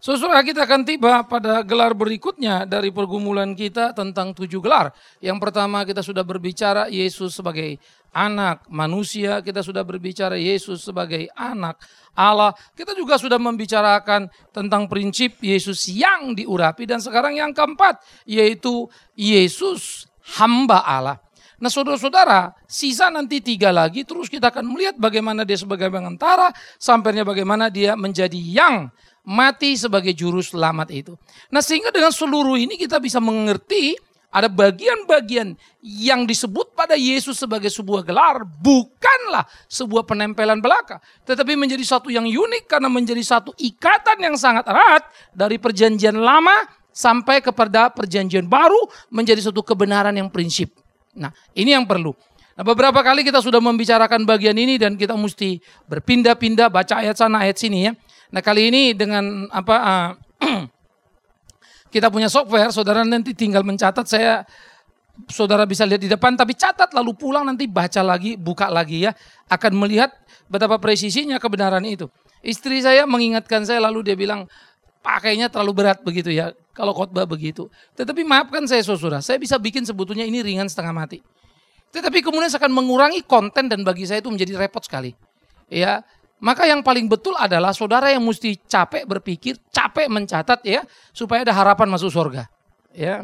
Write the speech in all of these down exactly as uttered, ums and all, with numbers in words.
Saudara, kita akan tiba pada gelar berikutnya dari pergumulan kita tentang tujuh gelar. Yang pertama kita sudah berbicara Yesus sebagai anak manusia, kita sudah berbicara Yesus sebagai anak Allah. Kita juga sudah membicarakan tentang prinsip Yesus yang diurapi. Dan sekarang yang keempat yaitu Yesus hamba Allah. Nah saudara-saudara, sisa nanti tiga lagi, terus kita akan melihat bagaimana dia sebagai pengantara, sampainya bagaimana dia menjadi yang mati sebagai juru selamat itu. Nah sehingga dengan seluruh ini kita bisa mengerti ada bagian-bagian yang disebut pada Yesus sebagai sebuah gelar bukanlah sebuah penempelan belaka. Tetapi menjadi satu yang unik karena menjadi satu ikatan yang sangat erat dari perjanjian lama sampai kepada perjanjian baru menjadi satu kebenaran yang prinsip. Nah ini yang perlu. Nah beberapa kali kita sudah membicarakan bagian ini dan kita mesti berpindah-pindah baca ayat sana ayat sini ya. Nah kali ini dengan apa uh, kita punya software, saudara nanti tinggal mencatat, saya saudara bisa lihat di depan, tapi catat lalu pulang nanti baca lagi, buka lagi ya, akan melihat betapa presisinya kebenaran itu. Istri saya mengingatkan saya lalu dia bilang pakainya terlalu berat begitu ya, kalau khotbah begitu. Tetapi maafkan saya saudara, saya bisa bikin sebetulnya ini ringan setengah mati. Tetapi kemudian saya akan mengurangi konten dan bagi saya itu menjadi repot sekali. Ya. Maka yang paling betul adalah saudara yang mesti capek berpikir, capek mencatat ya, supaya ada harapan masuk surga. Ya.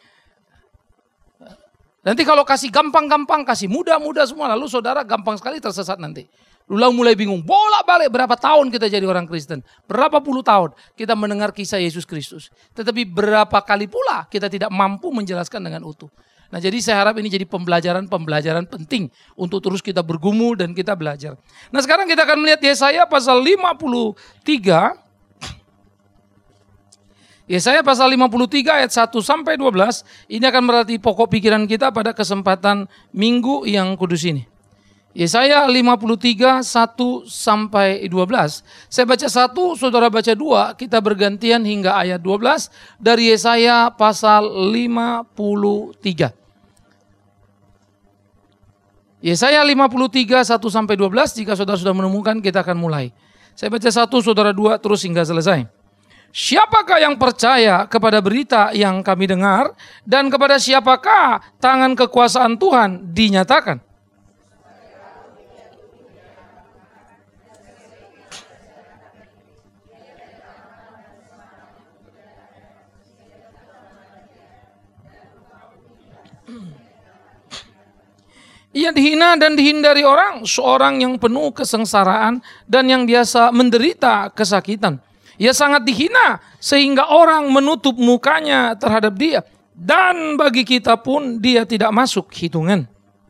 Nanti kalau kasih gampang-gampang, kasih mudah-mudah semua, lalu saudara gampang sekali tersesat nanti. Lalu mulai bingung, bolak-balik berapa tahun kita jadi orang Kristen, berapa puluh tahun kita mendengar kisah Yesus Kristus. Tetapi berapa kali pula kita tidak mampu menjelaskan dengan utuh. Nah jadi saya harap ini jadi pembelajaran-pembelajaran penting untuk terus kita bergumul dan kita belajar. Nah sekarang kita akan melihat Yesaya pasal lima puluh tiga. Yesaya pasal lima puluh tiga ayat satu sampai dua belas. Ini akan berarti pokok pikiran kita pada kesempatan minggu yang kudus ini. Yesaya lima puluh tiga, satu sampai dua belas. Saya baca satu, saudara baca dua, kita bergantian hingga ayat dua belas dari Yesaya pasal lima puluh tiga. Yesaya lima puluh tiga, satu sampai dua belas, jika saudara sudah menemukan kita akan mulai. Saya baca satu, saudara dua, terus hingga selesai. Siapakah yang percaya kepada berita yang kami dengar dan kepada siapakah tangan kekuasaan Tuhan dinyatakan? Ia dihina dan dihindari orang, seorang yang penuh kesengsaraan dan yang biasa menderita kesakitan. Ia sangat dihina sehingga orang menutup mukanya terhadap dia. Dan bagi kita pun dia tidak masuk hitungan.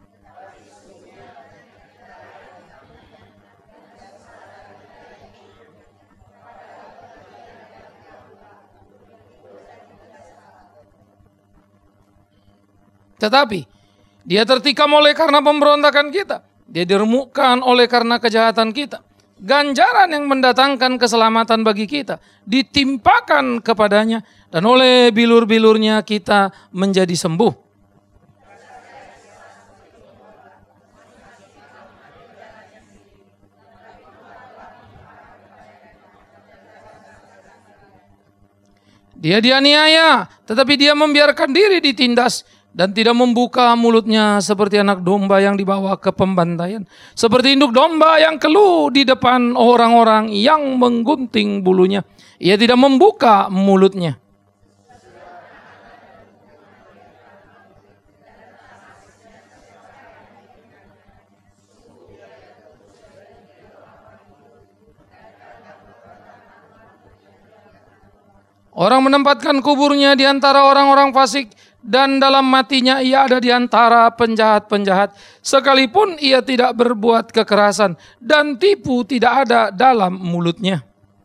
Tetapi dia tertikam oleh karena pemberontakan kita. Dia diremukkan oleh karena kejahatan kita. Ganjaran yang mendatangkan keselamatan bagi kita ditimpakan kepadanya. Dan oleh bilur-bilurnya kita menjadi sembuh. Dia dianiaya, tetapi dia membiarkan diri ditindas. Dan tidak membuka mulutnya seperti anak domba yang dibawa ke pembantaian. Seperti induk domba yang keluh di depan orang-orang yang menggunting bulunya. Ia tidak membuka mulutnya. Orang menempatkan kuburnya di antara orang-orang fasik. Dan dalam matinya ia ada di antara penjahat-penjahat. Sekalipun ia tidak berbuat kekerasan dan tipu tidak ada dalam mulutnya.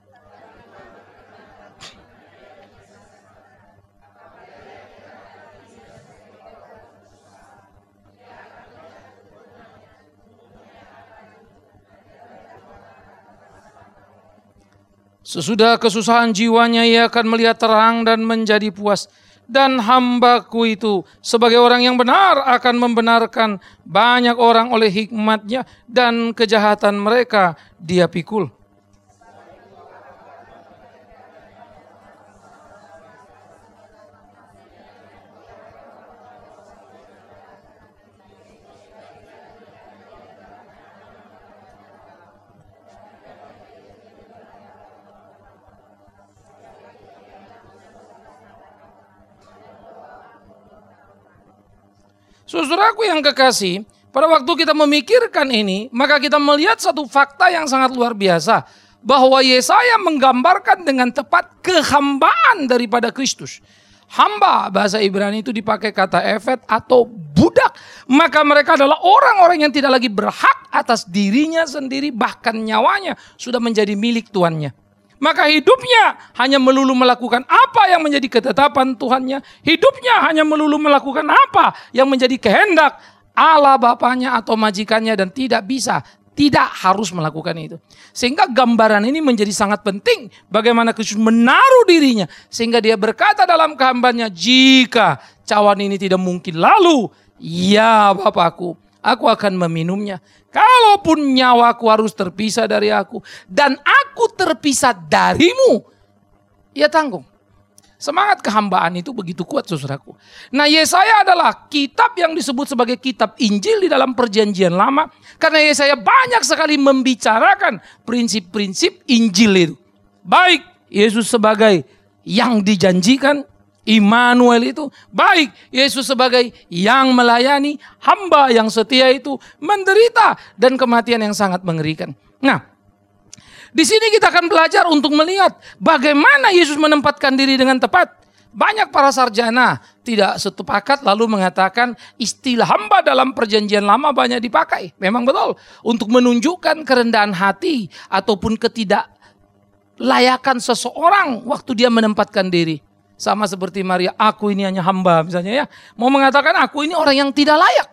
Sesudah kesusahan jiwanya ia akan melihat terang dan menjadi puas. Dan hambaku itu sebagai orang yang benar akan membenarkan banyak orang oleh hikmatnya dan kejahatan mereka dia pikul. Saudaraku yang kekasih, pada waktu kita memikirkan ini, maka kita melihat satu fakta yang sangat luar biasa. Bahwa Yesaya menggambarkan dengan tepat kehambaan daripada Kristus. Hamba, bahasa Ibrani itu dipakai kata efet atau budak. Maka mereka adalah orang-orang yang tidak lagi berhak atas dirinya sendiri, bahkan nyawanya sudah menjadi milik tuannya. Maka hidupnya hanya melulu melakukan apa yang menjadi ketetapan Tuhannya. Hidupnya hanya melulu melakukan apa yang menjadi kehendak Allah Bapaknya atau majikannya, dan tidak bisa, tidak harus melakukan itu. Sehingga gambaran ini menjadi sangat penting. Bagaimana Kristus menaruh dirinya. Sehingga dia berkata dalam kehambaannya, jika cawan ini tidak mungkin lalu, ya Bapakku, aku akan meminumnya. Kalaupun nyawaku harus terpisah dari aku, dan aku terpisah darimu, ya tanggung. Semangat kehambaan itu begitu kuat, saudaraku. Nah, Yesaya adalah kitab yang disebut sebagai kitab Injil di dalam perjanjian lama. Karena Yesaya banyak sekali membicarakan prinsip-prinsip Injil itu. Baik Yesus sebagai yang dijanjikan, Immanuel itu. Baik Yesus sebagai yang melayani, hamba yang setia itu, menderita dan kematian yang sangat mengerikan. Nah, di sini kita akan belajar untuk melihat bagaimana Yesus menempatkan diri dengan tepat. Banyak para sarjana tidak sepakat lalu mengatakan istilah hamba dalam perjanjian lama banyak dipakai. Memang betul, untuk menunjukkan kerendahan hati ataupun ketidaklayakan seseorang waktu dia menempatkan diri. Sama seperti Maria, aku ini hanya hamba misalnya ya. Mau mengatakan aku ini orang yang tidak layak.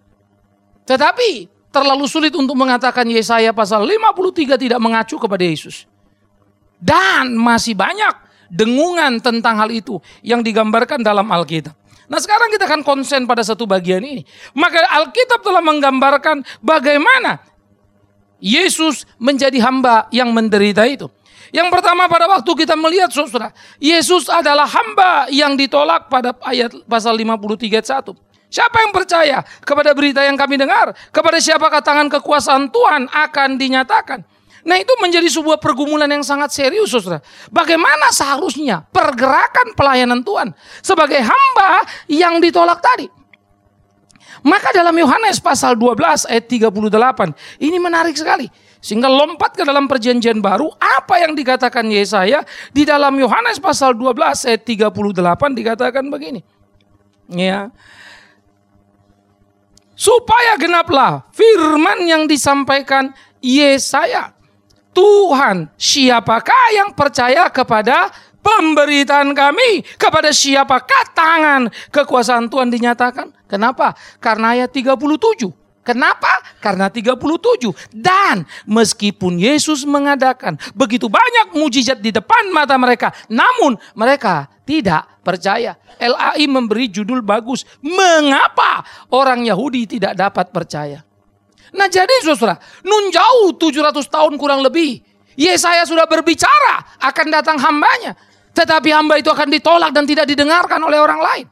Tetapi terlalu sulit untuk mengatakan Yesaya pasal lima puluh tiga tidak mengacu kepada Yesus. Dan masih banyak dengungan tentang hal itu yang digambarkan dalam Alkitab. Nah, sekarang kita akan konsen pada satu bagian ini. Maka Alkitab telah menggambarkan bagaimana Yesus menjadi hamba yang menderita itu. Yang pertama, pada waktu kita melihat saudara, Yesus adalah hamba yang ditolak pada ayat pasal lima puluh tiga ayat satu. Siapa yang percaya kepada berita yang kami dengar? Kepada siapakah tangan kekuasaan Tuhan akan dinyatakan? Nah, itu menjadi sebuah pergumulan yang sangat serius, saudara. Bagaimana seharusnya pergerakan pelayanan Tuhan sebagai hamba yang ditolak tadi? Maka dalam Yohanes pasal dua belas ayat tiga puluh delapan, ini menarik sekali. Sehingga lompat ke dalam perjanjian baru, apa yang dikatakan Yesaya di dalam Yohanes pasal dua belas ayat tiga puluh delapan dikatakan begini. Ya. Supaya genaplah firman yang disampaikan Yesaya. Tuhan, siapakah yang percaya kepada pemberitaan kami? Kepada siapakah tangan kekuasaan Tuhan dinyatakan? Kenapa? Karena ayat tiga puluh tujuh. Kenapa? Karena tiga puluh tujuh. Dan meskipun Yesus mengadakan begitu banyak mujizat di depan mata mereka, namun mereka tidak percaya. L A I memberi judul bagus, mengapa orang Yahudi tidak dapat percaya. Nah, jadi saudara, nun jauh tujuh ratus tahun kurang lebih, Yesaya sudah berbicara akan datang hambanya. Tetapi hamba itu akan ditolak dan tidak didengarkan oleh orang lain.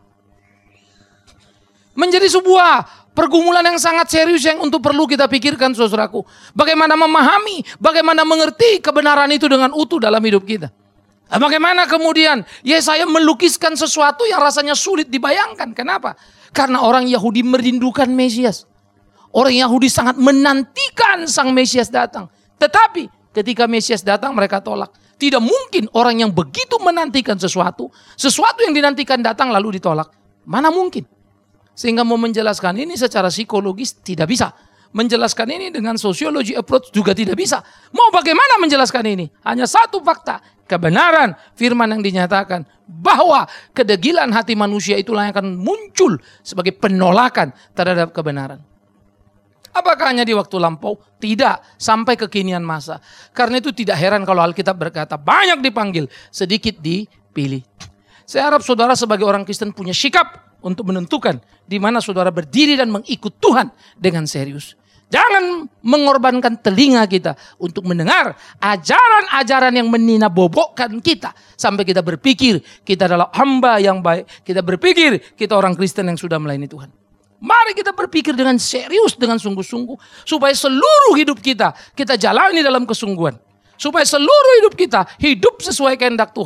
Menjadi sebuah pergumulan yang sangat serius yang untuk perlu kita pikirkan, saudaraku. Bagaimana memahami, bagaimana mengerti kebenaran itu dengan utuh dalam hidup kita. Bagaimana kemudian Yesaya melukiskan sesuatu yang rasanya sulit dibayangkan. Kenapa? Karena orang Yahudi merindukan Mesias. Orang Yahudi sangat menantikan sang Mesias datang. Tetapi ketika Mesias datang mereka tolak. Tidak mungkin orang yang begitu menantikan sesuatu, sesuatu yang dinantikan datang lalu ditolak. Mana mungkin? Sehingga mau menjelaskan ini secara psikologis tidak bisa. Menjelaskan ini dengan sociology approach juga tidak bisa. Mau bagaimana menjelaskan ini? Hanya satu fakta. Kebenaran firman yang dinyatakan. Bahwa kedegilan hati manusia itulah yang akan muncul sebagai penolakan terhadap kebenaran. Apakah hanya di waktu lampau? Tidak. Sampai kekinian masa. Karena itu tidak heran kalau Alkitab berkata banyak dipanggil, sedikit dipilih. Saya harap saudara sebagai orang Kristen punya sikap untuk menentukan di mana saudara berdiri dan mengikut Tuhan dengan serius. Jangan mengorbankan telinga kita untuk mendengar ajaran-ajaran yang meninabobokan kita. Sampai kita berpikir kita adalah hamba yang baik. Kita berpikir kita orang Kristen yang sudah melayani Tuhan. Mari kita berpikir dengan serius, dengan sungguh-sungguh. Supaya seluruh hidup kita, kita jalani dalam kesungguhan. Supaya seluruh hidup kita hidup sesuai kehendak Tuhan.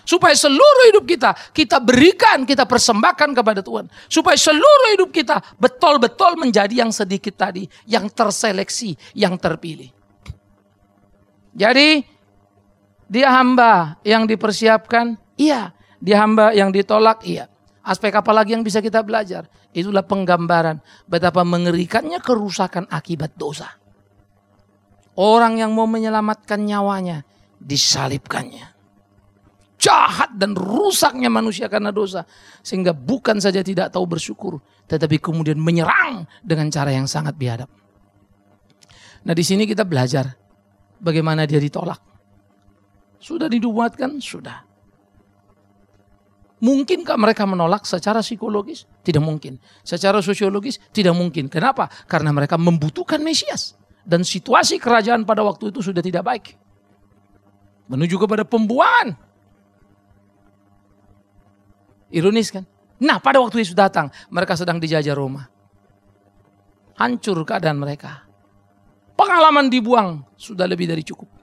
Supaya seluruh hidup kita, kita berikan, kita persembahkan kepada Tuhan. Supaya seluruh hidup kita betul-betul menjadi yang sedikit tadi. Yang terseleksi, yang terpilih. Jadi, dia hamba yang dipersiapkan, iya. Dia hamba yang ditolak, iya. Aspek apa lagi yang bisa kita belajar? Itulah penggambaran betapa mengerikannya kerusakan akibat dosa. Orang yang mau menyelamatkan nyawanya, disalibkannya. Jahat dan rusaknya manusia karena dosa. Sehingga bukan saja tidak tahu bersyukur, tetapi kemudian menyerang dengan cara yang sangat biadab. Nah, di sini kita belajar bagaimana dia ditolak. Sudah dinubuatkan? Sudah. Mungkinkah mereka menolak secara psikologis? Tidak mungkin. Secara sosiologis? Tidak mungkin. Kenapa? Karena mereka membutuhkan Mesias. Dan situasi kerajaan pada waktu itu sudah tidak baik. Menuju kepada pembuangan. Ironis kan? Nah, pada waktu Yesus datang, mereka sedang dijajah Roma. Hancur keadaan mereka. Pengalaman dibuang sudah lebih dari cukup.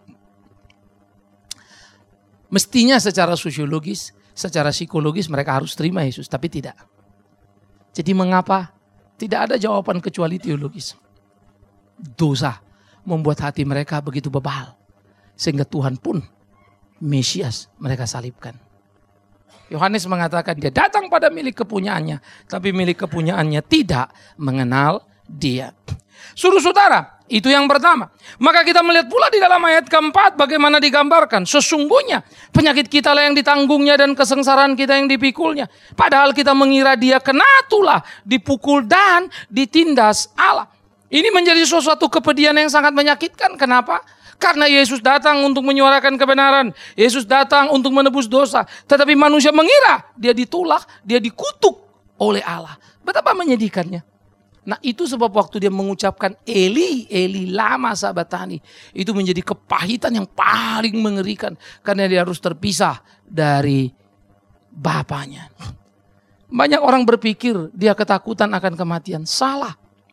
Mestinya secara sosiologis, secara psikologis mereka harus terima Yesus, tapi tidak. Jadi mengapa? Tidak ada jawaban kecuali teologis. Dosa membuat hati mereka begitu bebal. Sehingga Tuhan pun, Mesias, mereka salibkan. Yohanes mengatakan dia datang pada milik kepunyaannya, tapi milik kepunyaannya tidak mengenal dia. Suruh saudara, itu yang pertama. Maka kita melihat pula di dalam ayat keempat bagaimana digambarkan. Sesungguhnya penyakit kita lah yang ditanggungnya dan kesengsaraan kita yang dipikulnya. Padahal kita mengira dia kena tulah, dipukul dan ditindas Allah. Ini menjadi sesuatu kepedihan yang sangat menyakitkan. Kenapa? Karena Yesus datang untuk menyuarakan kebenaran. Yesus datang untuk menebus dosa. Tetapi manusia mengira dia ditolak, dia dikutuk oleh Allah. Betapa menyedihkannya. Nah, itu sebab waktu dia mengucapkan Eli, Eli lama sabatani. Itu menjadi kepahitan yang paling mengerikan. Karena dia harus terpisah dari bapaknya. Banyak orang berpikir dia ketakutan akan kematian. Salah.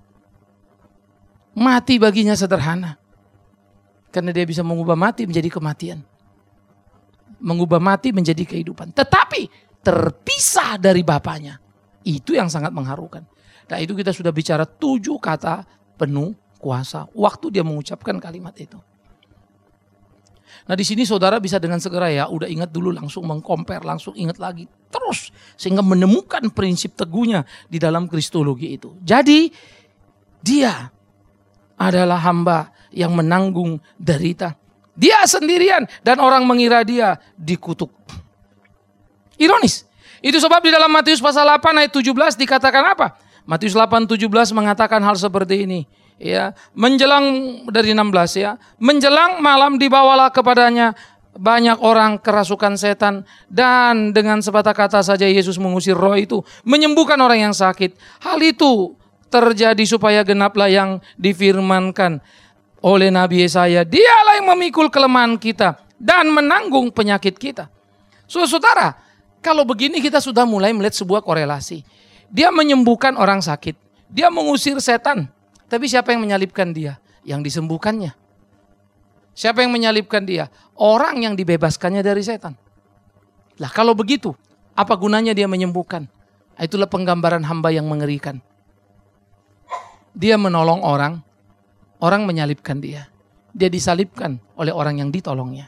Mati baginya sederhana. Karena dia bisa mengubah mati menjadi kematian. Mengubah mati menjadi kehidupan. Tetapi terpisah dari bapaknya. Itu yang sangat mengharukan. Nah, itu kita sudah bicara tujuh kata penuh kuasa. Waktu dia mengucapkan kalimat itu. Nah, di sini saudara bisa dengan segera ya. Udah ingat dulu langsung mengcompare. Langsung ingat lagi. Terus. Sehingga menemukan prinsip teguhnya di dalam kristologi itu. Jadi dia adalah hamba yang menanggung derita. Dia sendirian dan orang mengira dia dikutuk. Ironis. Itu sebab di dalam Matius pasal delapan ayat tujuh belas dikatakan apa? Matius delapan tujuh belas mengatakan hal seperti ini. Ya, menjelang dari enam belas ya. Menjelang malam dibawalah kepadanya banyak orang kerasukan setan dan dengan sepatah kata saja Yesus mengusir roh itu, menyembuhkan orang yang sakit. Hal itu terjadi supaya genaplah yang difirmankan oleh Nabi Yesaya, dialah yang memikul kelemahan kita dan menanggung penyakit kita. So, saudara, kalau begini kita sudah mulai melihat sebuah korelasi. Dia menyembuhkan orang sakit, dia mengusir setan, tapi siapa yang menyalibkan dia? Yang disembuhkannya. Siapa yang menyalibkan dia? Orang yang dibebaskannya dari setan. Lah kalau begitu, apa gunanya dia menyembuhkan? Itulah penggambaran hamba yang mengerikan. Dia menolong orang, orang menyalibkan dia. Dia disalibkan oleh orang yang ditolongnya.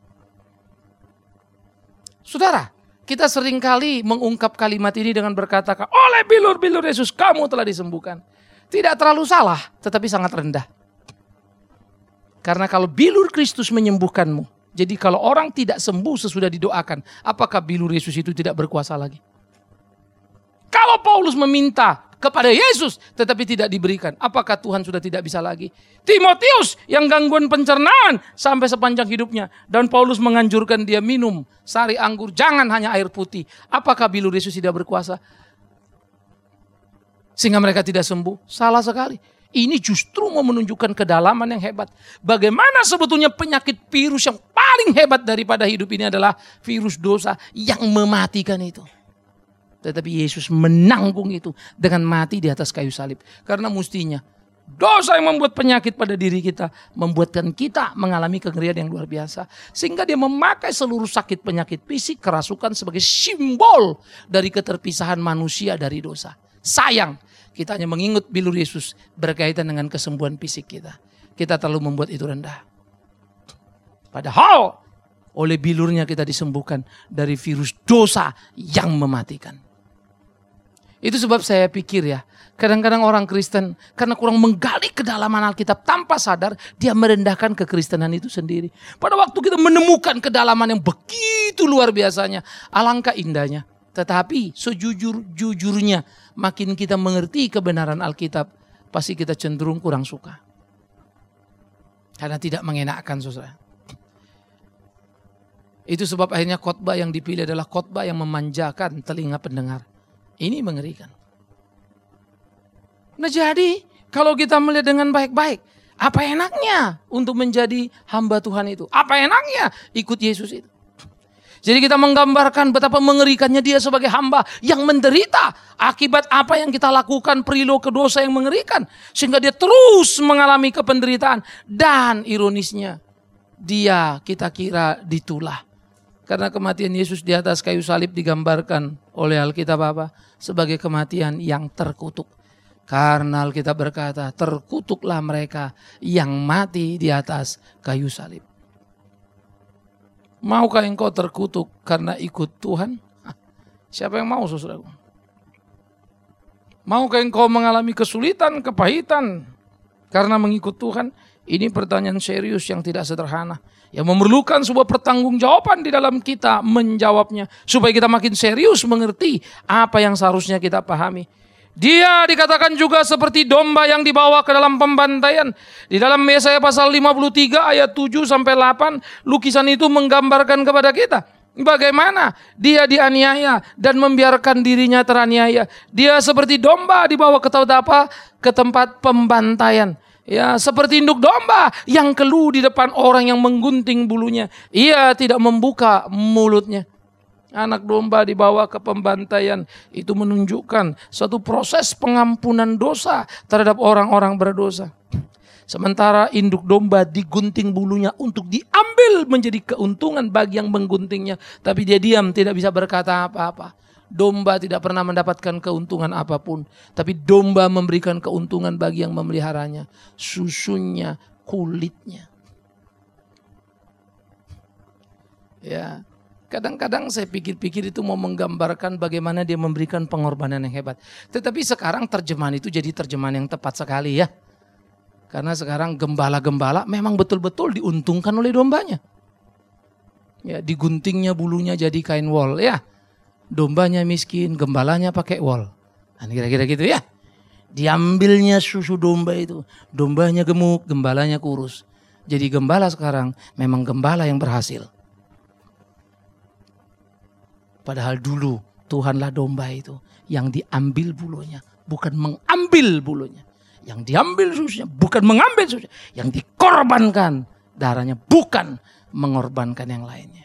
Saudara, kita seringkali mengungkap kalimat ini dengan berkata, oleh bilur-bilur Yesus kamu telah disembuhkan. Tidak terlalu salah, tetapi sangat rendah. Karena kalau bilur Kristus menyembuhkanmu, jadi kalau orang tidak sembuh sesudah didoakan, apakah bilur Yesus itu tidak berkuasa lagi? Kalau Paulus meminta kepada Yesus tetapi tidak diberikan, apakah Tuhan sudah tidak bisa lagi? Timotius yang gangguan pencernaan sampai sepanjang hidupnya, dan Paulus menganjurkan dia minum sari anggur, jangan hanya air putih. Apakah bilur Yesus tidak berkuasa sehingga mereka tidak sembuh? Salah sekali. Ini justru mau menunjukkan kedalaman yang hebat. Bagaimana sebetulnya penyakit virus yang paling hebat daripada hidup ini adalah virus dosa yang mematikan itu. Tetapi Yesus menanggung itu dengan mati di atas kayu salib. Karena mestinya Dosa yang membuat penyakit pada diri kita, membuatkan kita mengalami kengerian yang luar biasa. Sehingga dia memakai seluruh sakit penyakit fisik, kerasukan sebagai simbol dari keterpisahan manusia dari dosa. Sayang, kita hanya mengingat bilur Yesus berkaitan dengan kesembuhan fisik kita. Kita terlalu membuat itu rendah. Padahal oleh bilurnya kita disembuhkan dari virus dosa yang mematikan. Itu sebab saya pikir ya, kadang-kadang orang Kristen karena kurang menggali kedalaman Alkitab tanpa sadar, dia merendahkan kekristenan itu sendiri. Pada waktu kita menemukan kedalaman yang begitu luar biasanya, alangkah indahnya. Tetapi sejujur-jujurnya, makin kita mengerti kebenaran Alkitab, pasti kita cenderung kurang suka. Karena tidak mengenakkan, saudara. Itu sebab akhirnya khotbah yang dipilih adalah khotbah yang memanjakan telinga pendengar. Ini mengerikan. Nah jadi kalau kita melihat dengan baik-baik, apa enaknya untuk menjadi hamba Tuhan itu? Apa enaknya ikut Yesus itu? Jadi kita menggambarkan betapa mengerikannya dia sebagai hamba yang menderita akibat apa yang kita lakukan, perilaku dosa yang mengerikan. Sehingga dia terus mengalami kependeritaan. Dan ironisnya dia kita kira ditulah. Karena kematian Yesus di atas kayu salib digambarkan oleh Alkitab apa? Sebagai kematian yang terkutuk. Karena Alkitab berkata, terkutuklah mereka yang mati di atas kayu salib. Maukah engkau terkutuk karena ikut Tuhan? Siapa yang mau, saudaraku? Maukah engkau mengalami kesulitan, kepahitan karena mengikut Tuhan? Ini pertanyaan serius yang tidak sederhana. Yang memerlukan sebuah pertanggungjawaban di dalam kita menjawabnya. Supaya kita makin serius mengerti apa yang seharusnya kita pahami. Dia dikatakan juga seperti domba yang dibawa ke dalam pembantaian. Di dalam Yesaya pasal lima puluh tiga ayat tujuh sampai delapan. Lukisan itu menggambarkan kepada kita. Bagaimana dia dianiaya dan membiarkan dirinya teraniaya. Dia seperti domba dibawa ke tempat, ke tempat pembantaian. Ya, seperti induk domba yang keluh di depan orang yang menggunting bulunya. Ia tidak membuka mulutnya. Anak domba dibawa ke pembantaian. Itu menunjukkan suatu proses pengampunan dosa terhadap orang-orang berdosa. Sementara induk domba digunting bulunya untuk diambil menjadi keuntungan bagi yang mengguntingnya. Tapi dia diam, tidak bisa berkata apa-apa. Domba tidak pernah mendapatkan keuntungan apapun. Tapi domba memberikan keuntungan bagi yang memeliharanya. Susunya, kulitnya. Ya, kadang-kadang saya pikir-pikir itu mau menggambarkan bagaimana dia memberikan pengorbanan yang hebat. Tetapi sekarang terjemahan itu jadi terjemahan yang tepat sekali ya. Karena sekarang gembala-gembala memang betul-betul diuntungkan oleh dombanya. Ya, diguntingnya bulunya jadi kain wol ya. Dombanya miskin, gembalanya pakai wol. Nah, kira-kira gitu ya. Diambilnya susu domba itu. Dombanya gemuk, gembalanya kurus. Jadi gembala sekarang memang gembala yang berhasil. Padahal dulu Tuhanlah domba itu yang diambil bulunya, bukan mengambil bulunya. Yang diambil susunya, bukan mengambil susunya. Yang dikorbankan darahnya, bukan mengorbankan yang lainnya.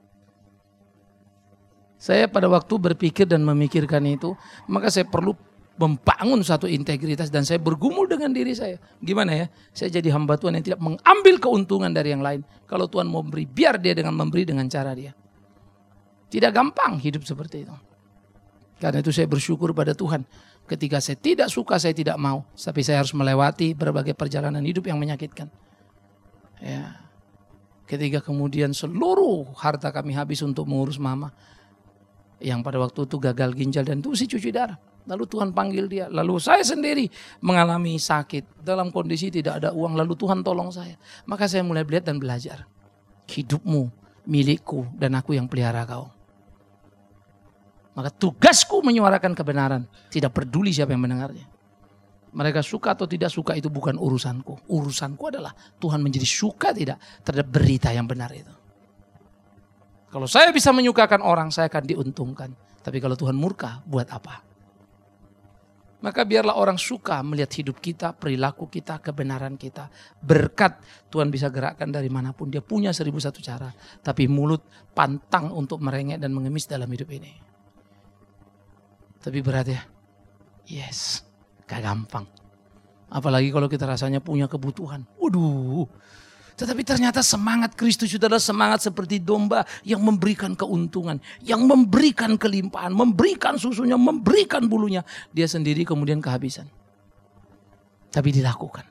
Saya pada waktu berpikir dan memikirkan itu, maka saya perlu membangun satu integritas dan saya bergumul dengan diri saya. Gimana ya? Saya jadi hamba Tuhan yang tidak mengambil keuntungan dari yang lain. Kalau Tuhan mau beri, biar dia dengan memberi dengan cara dia. Tidak gampang hidup seperti itu. Karena itu saya bersyukur pada Tuhan. Ketika saya tidak suka, saya tidak mau. Tapi saya harus melewati berbagai perjalanan hidup yang menyakitkan. Ya. Ketika kemudian seluruh harta kami habis untuk mengurus mama. Yang pada waktu itu gagal ginjal dan itu si cuci darah. Lalu Tuhan panggil dia. Lalu saya sendiri mengalami sakit. Dalam kondisi tidak ada uang. Lalu Tuhan tolong saya. Maka saya mulai melihat dan belajar. Hidupmu milikku dan aku yang pelihara kau. Maka tugasku menyuarakan kebenaran. Tidak peduli siapa yang mendengarnya. Mereka suka atau tidak suka itu bukan urusanku. Urusanku adalah Tuhan menjadi suka tidak terhadap berita yang benar itu. Kalau saya bisa menyukakan orang, saya akan diuntungkan. Tapi kalau Tuhan murka, buat apa? Maka biarlah orang suka melihat hidup kita, perilaku kita, kebenaran kita. Berkat Tuhan bisa gerakkan dari manapun. Dia punya seribu satu cara. Tapi mulut pantang untuk merengek dan mengemis dalam hidup ini. Tapi berat ya? Yes, gak gampang. Apalagi kalau kita rasanya punya kebutuhan. Waduh. Tetapi ternyata semangat Kristus itu adalah semangat seperti domba yang memberikan keuntungan. Yang memberikan kelimpahan, memberikan susunya, memberikan bulunya. Dia sendiri kemudian kehabisan. Tapi dilakukan.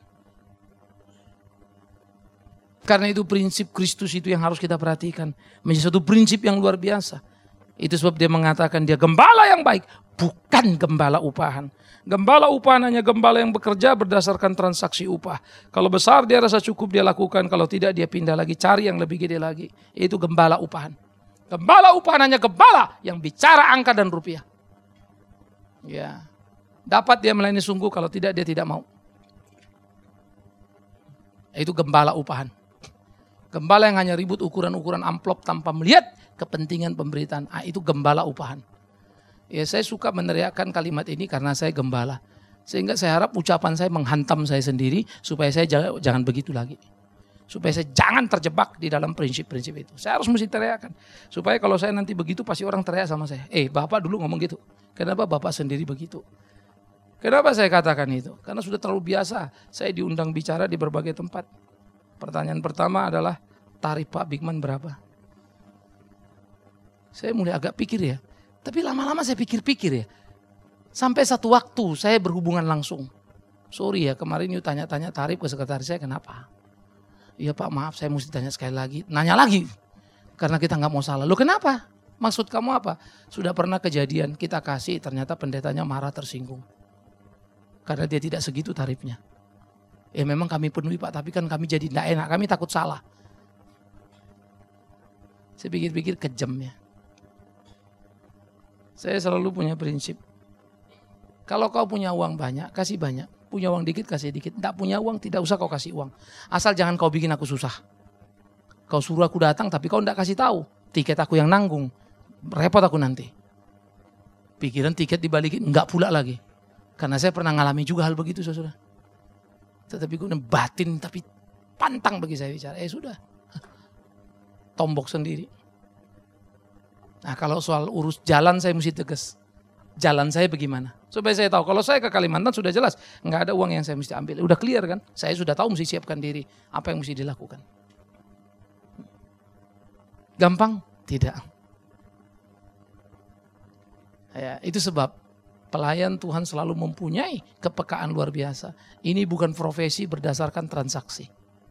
Karena itu prinsip Kristus itu yang harus kita perhatikan. Menjadi satu prinsip yang luar biasa. Itu sebab dia mengatakan dia gembala yang baik. Bukan gembala upahan. Gembala upahan hanya gembala yang bekerja berdasarkan transaksi upah. Kalau besar dia rasa cukup dia lakukan. Kalau tidak dia pindah lagi cari yang lebih gede lagi. Itu gembala upahan. Gembala upahan hanya gembala yang bicara angka dan rupiah. Ya, dapat dia melayani sungguh, kalau tidak dia tidak mau. Itu gembala upahan. Gembala yang hanya ribut ukuran-ukuran amplop tanpa melihat kepentingan pemberitaan. Ah, itu gembala upahan. Ya, saya suka meneriakkan kalimat ini karena saya gembala. Sehingga saya harap ucapan saya menghantam saya sendiri supaya saya jangan, jangan begitu lagi. Supaya saya jangan terjebak di dalam prinsip-prinsip itu. Saya harus mesti teriakkan. Supaya kalau saya nanti begitu pasti orang teriak sama saya. Eh, Bapak dulu ngomong gitu. Kenapa Bapak sendiri begitu? Kenapa saya katakan itu? Karena sudah terlalu biasa saya diundang bicara di berbagai tempat. Pertanyaan pertama adalah tarif Pak Bigman berapa? Saya mulai agak pikir ya. Tapi lama-lama saya pikir-pikir ya. Sampai satu waktu saya berhubungan langsung. Sorry ya, kemarin you tanya-tanya tarif ke sekretaris saya, kenapa? Iya Pak, maaf saya mesti tanya sekali lagi. Nanya lagi. Karena kita nggak mau salah. Loh kenapa? Maksud kamu apa? Sudah pernah kejadian kita kasih, ternyata pendetanya marah tersinggung. Karena dia tidak segitu tarifnya. Ya memang kami penuhi Pak, tapi kan kami jadi tidak enak. Kami takut salah. Saya pikir-pikir kejam ya. Saya selalu punya prinsip. Kalau kau punya uang banyak, kasih banyak. Punya uang dikit, kasih dikit. Tidak punya uang, tidak usah kau kasih uang. Asal jangan kau bikin aku susah. Kau suruh aku datang, tapi kau tidak kasih tahu. Tiket aku yang nanggung. Repot aku nanti. Pikiran tiket dibalikin, enggak pula lagi. Karena saya pernah ngalami juga hal begitu, saudara. Tetapi gue batin, tapi pantang bagi saya bicara. Eh sudah, tombok sendiri. Nah kalau soal urus jalan saya mesti tegas. Jalan saya bagaimana? Supaya saya tahu. Kalau saya ke Kalimantan sudah jelas. Nggak ada uang yang saya mesti ambil. Udah clear kan? Saya sudah tahu mesti siapkan diri. Apa yang mesti dilakukan. Gampang? Tidak. Ya, itu sebab pelayan Tuhan selalu mempunyai kepekaan luar biasa. Ini bukan profesi berdasarkan transaksi.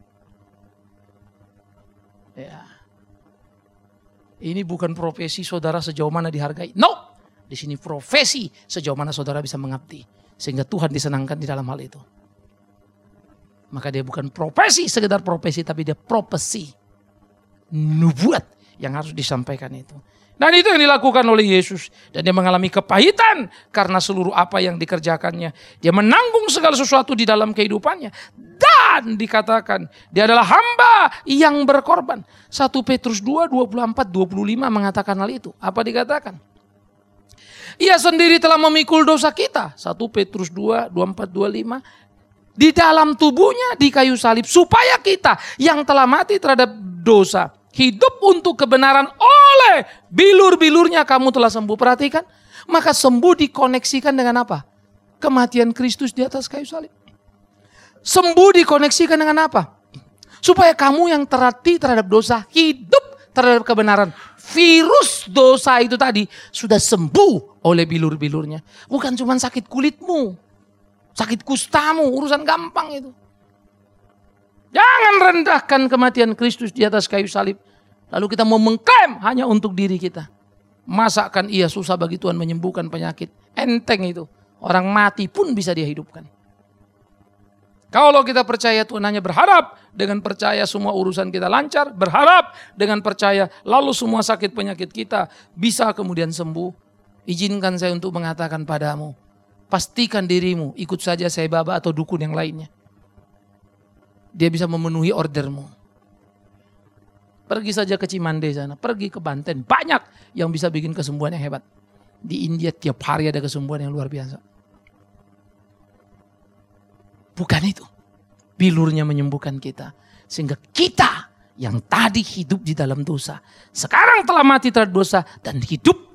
Ya. Ini bukan profesi saudara sejauh mana dihargai. No! Di sini profesi sejauh mana saudara bisa mengabdi. Sehingga Tuhan disenangkan di dalam hal itu. Maka dia bukan profesi, sekedar profesi, tapi dia profesi. Nubuat yang harus disampaikan itu. Dan itu yang dilakukan oleh Yesus. Dan dia mengalami kepahitan karena seluruh apa yang dikerjakannya. Dia menanggung segala sesuatu di dalam kehidupannya. Dan dikatakan dia adalah hamba yang berkorban. satu Petrus dua, dua puluh empat, dua puluh lima mengatakan hal itu. Apa dikatakan? Ia sendiri telah memikul dosa kita. satu Petrus dua, dua puluh empat, dua puluh lima. Di dalam tubuhnya di kayu salib. Supaya kita yang telah mati terhadap dosa. Hidup untuk kebenaran oleh bilur-bilurnya kamu telah sembuh. Perhatikan. Maka sembuh dikoneksikan dengan apa? Kematian Kristus di atas kayu salib. Sembuh dikoneksikan dengan apa? Supaya kamu yang terhati terhadap dosa. Hidup terhadap kebenaran. Virus dosa itu tadi sudah sembuh oleh bilur-bilurnya. Bukan cuma sakit kulitmu. Sakit kustamu. Urusan gampang itu. Jangan rendahkan kematian Kristus di atas kayu salib. Lalu kita mau mengklaim hanya untuk diri kita. Masakan iya susah bagi Tuhan menyembuhkan penyakit. Enteng itu. Orang mati pun bisa dia hidupkan. Kalau kita percaya Tuhan hanya berharap. Dengan percaya semua urusan kita lancar. Berharap dengan percaya lalu semua sakit penyakit kita bisa kemudian sembuh. Izinkan saya untuk mengatakan padamu. Pastikan dirimu ikut saja Sai Baba atau dukun yang lainnya. Dia bisa memenuhi ordermu. Pergi saja ke Cimande sana. Pergi ke Banten. Banyak yang bisa bikin kesembuhan yang hebat. Di India tiap hari ada kesembuhan yang luar biasa. Bukan itu. Bilurnya menyembuhkan kita. Sehingga kita yang tadi hidup di dalam dosa. Sekarang telah mati terhadap dosa. Dan hidup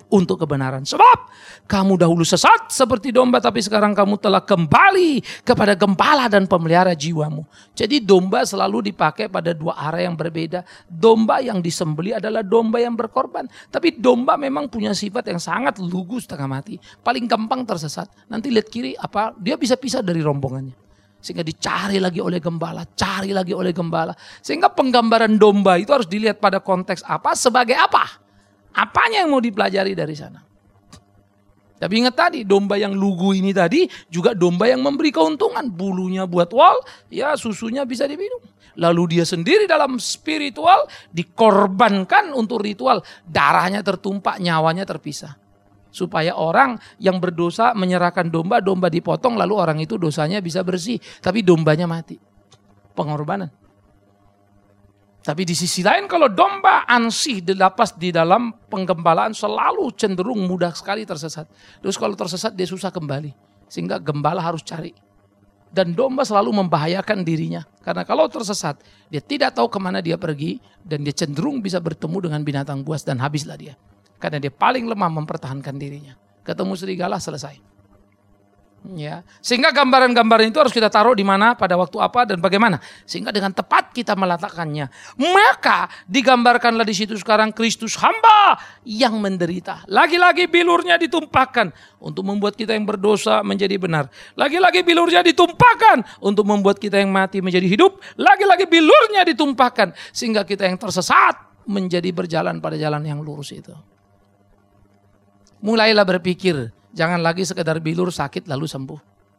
untuk kebenaran. Sebab kamu dahulu sesat seperti domba, tapi sekarang kamu telah kembali kepada gembala dan pemelihara jiwamu. Jadi domba selalu dipakai pada dua arah yang berbeda. Domba yang disembeli adalah domba yang berkorban. Tapi domba memang punya sifat yang sangat lugu setengah mati. Paling gampang tersesat. Nanti lihat kiri, apa dia bisa pisah dari rombongannya. Sehingga dicari lagi oleh gembala, cari lagi oleh gembala. Sehingga penggambaran domba itu harus dilihat pada konteks apa, sebagai apa. Apanya yang mau dipelajari dari sana. Tapi ingat tadi, domba yang lugu ini tadi juga domba yang memberi keuntungan. Bulunya buat wol, ya susunya bisa diminum. Lalu dia sendiri dalam spiritual dikorbankan untuk ritual. Darahnya tertumpah, nyawanya terpisah. Supaya orang yang berdosa menyerahkan domba, domba dipotong lalu orang itu dosanya bisa bersih. Tapi dombanya mati. Pengorbanan. Tapi di sisi lain kalau domba ansih dilepas di dalam penggembalaan selalu cenderung mudah sekali tersesat. Terus kalau tersesat dia susah kembali. Sehingga gembala harus cari. Dan domba selalu membahayakan dirinya. Karena kalau tersesat dia tidak tahu kemana dia pergi. Dan dia cenderung bisa bertemu dengan binatang buas dan habislah dia. Karena dia paling lemah mempertahankan dirinya. Ketemu serigala selesai. Ya, sehingga gambaran-gambaran itu harus kita taruh di mana, pada waktu apa dan bagaimana, sehingga dengan tepat kita meletakkannya. Maka digambarkanlah di situ sekarang Kristus hamba yang menderita. Lagi-lagi bilurnya ditumpahkan untuk membuat kita yang berdosa menjadi benar. Lagi-lagi bilurnya ditumpahkan untuk membuat kita yang mati menjadi hidup. Lagi-lagi bilurnya ditumpahkan sehingga kita yang tersesat menjadi berjalan pada jalan yang lurus itu. Mulailah berpikir. Jangan lagi sekedar bilur sakit lalu sembuh.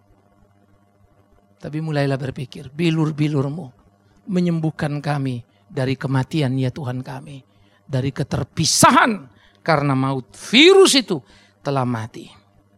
Tapi mulailah berpikir, bilur-bilurmu menyembuhkan kami dari kematian ya Tuhan kami. Dari keterpisahan karena maut. Virus itu telah mati.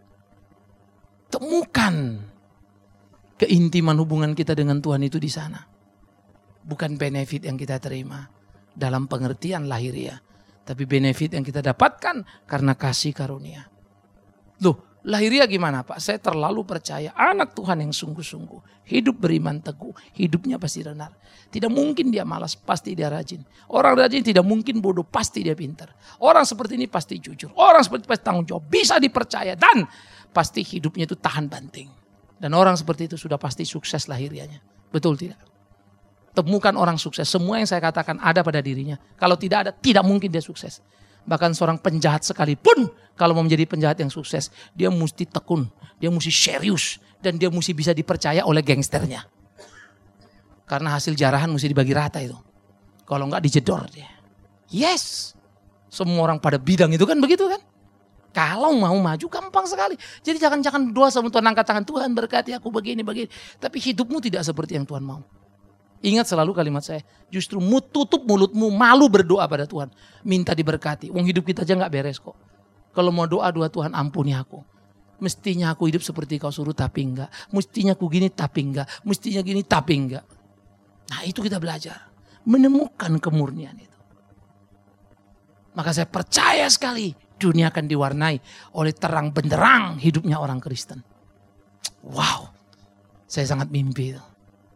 Temukan keintiman hubungan kita dengan Tuhan itu di sana. Bukan benefit yang kita terima dalam pengertian lahiriah. Tapi benefit yang kita dapatkan karena kasih karunia. Loh, lahiriah gimana Pak? Saya terlalu percaya anak Tuhan yang sungguh-sungguh. Hidup beriman teguh, hidupnya pasti benar. Tidak mungkin dia malas, pasti dia rajin. Orang rajin tidak mungkin bodoh, pasti dia pintar. Orang seperti ini pasti jujur. Orang seperti ini pasti tanggung jawab, bisa dipercaya. Dan pasti hidupnya itu tahan banting. Dan orang seperti itu sudah pasti sukses lahiriahnya. Betul tidak? Temukan orang sukses, semua yang saya katakan ada pada dirinya. Kalau tidak ada, tidak mungkin dia sukses. Bahkan seorang penjahat sekalipun kalau mau menjadi penjahat yang sukses, dia mesti tekun, dia mesti serius, dan dia mesti bisa dipercaya oleh gangsternya. Karena hasil jarahan mesti dibagi rata itu. Kalau enggak dijedor dia. Yes, semua orang pada bidang itu kan begitu kan. Kalau mau maju gampang sekali. Jadi jangan-jangan doa sama Tuhan, angkat tangan, Tuhan berkati aku begini, begini. Tapi hidupmu tidak seperti yang Tuhan mau. Ingat selalu kalimat saya, justru mu tutup mulutmu, malu berdoa pada Tuhan. Minta diberkati, wong hidup kita aja gak beres kok. Kalau mau doa, doa Tuhan ampuni aku. Mestinya aku hidup seperti kau suruh tapi enggak. Mestinya aku gini tapi enggak. Mestinya gini tapi enggak. Nah itu kita belajar. Menemukan kemurnian itu. Maka saya percaya sekali dunia akan diwarnai oleh terang benderang hidupnya orang Kristen. Wow, saya sangat mimpi itu.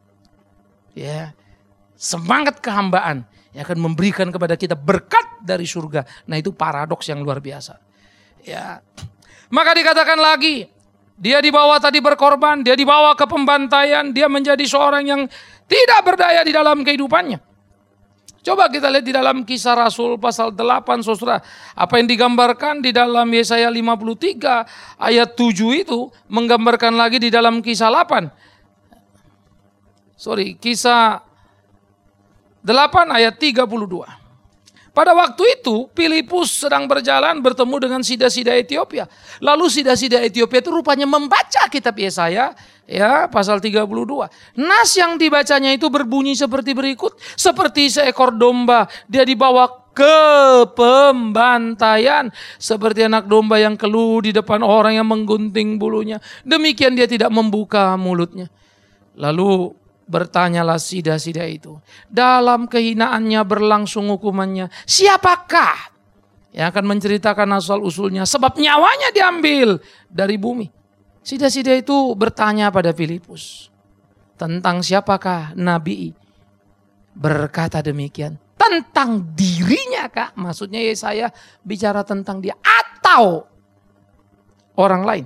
Ya, semangat kehambaan yang akan memberikan kepada kita berkat dari surga. Nah itu paradoks yang luar biasa. Ya, maka dikatakan lagi, dia dibawa tadi berkorban, dia dibawa ke pembantaian, dia menjadi seorang yang tidak berdaya di dalam kehidupannya. Coba kita lihat di dalam Kisah Rasul pasal delapan, saudara. Apa yang digambarkan di dalam Yesaya lima puluh tiga ayat tujuh itu menggambarkan lagi di dalam Kisah delapan. Sorry, Kisah delapan ayat tiga puluh dua. Pada waktu itu Filipus sedang berjalan bertemu dengan sida-sida Ethiopia. Lalu sida-sida Ethiopia itu rupanya membaca kitab Yesaya ya pasal tiga puluh dua. Nas yang dibacanya itu berbunyi seperti berikut. Seperti seekor domba dia dibawa ke pembantaian. Seperti anak domba yang keluh di depan orang yang menggunting bulunya. Demikian dia tidak membuka mulutnya. Lalu bertanyalah sida-sida itu. Dalam kehinaannya berlangsung hukumannya. Siapakah yang akan menceritakan asal-usulnya? Sebab nyawanya diambil dari bumi. Sida-sida itu bertanya pada Filipus. Tentang siapakah Nabi? Berkata demikian. Tentang dirinya kak? Maksudnya Yesaya bicara tentang dia. Atau atau orang lain?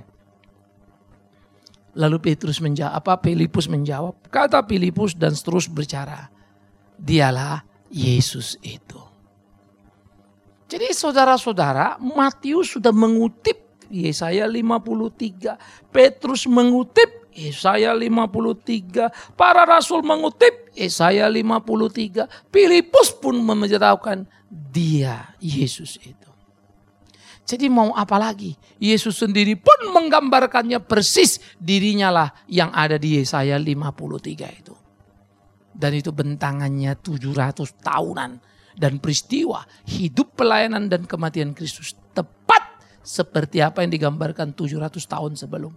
Lalu Petrus menjawab, apa Filipus menjawab, kata Filipus dan terus berbicara, dialah Yesus itu. Jadi saudara-saudara, Matius sudah mengutip Yesaya lima puluh tiga, Petrus mengutip Yesaya lima puluh tiga, para rasul mengutip Yesaya lima puluh tiga, Filipus pun memberitahukan dia Yesus itu. Jadi mau apa lagi? Yesus sendiri pun menggambarkannya persis dirinya lah yang ada di Yesaya lima puluh tiga itu. Dan itu bentangannya tujuh ratus tahunan. Dan peristiwa hidup pelayanan dan kematian Kristus tepat seperti apa yang digambarkan tujuh ratus tahun sebelum.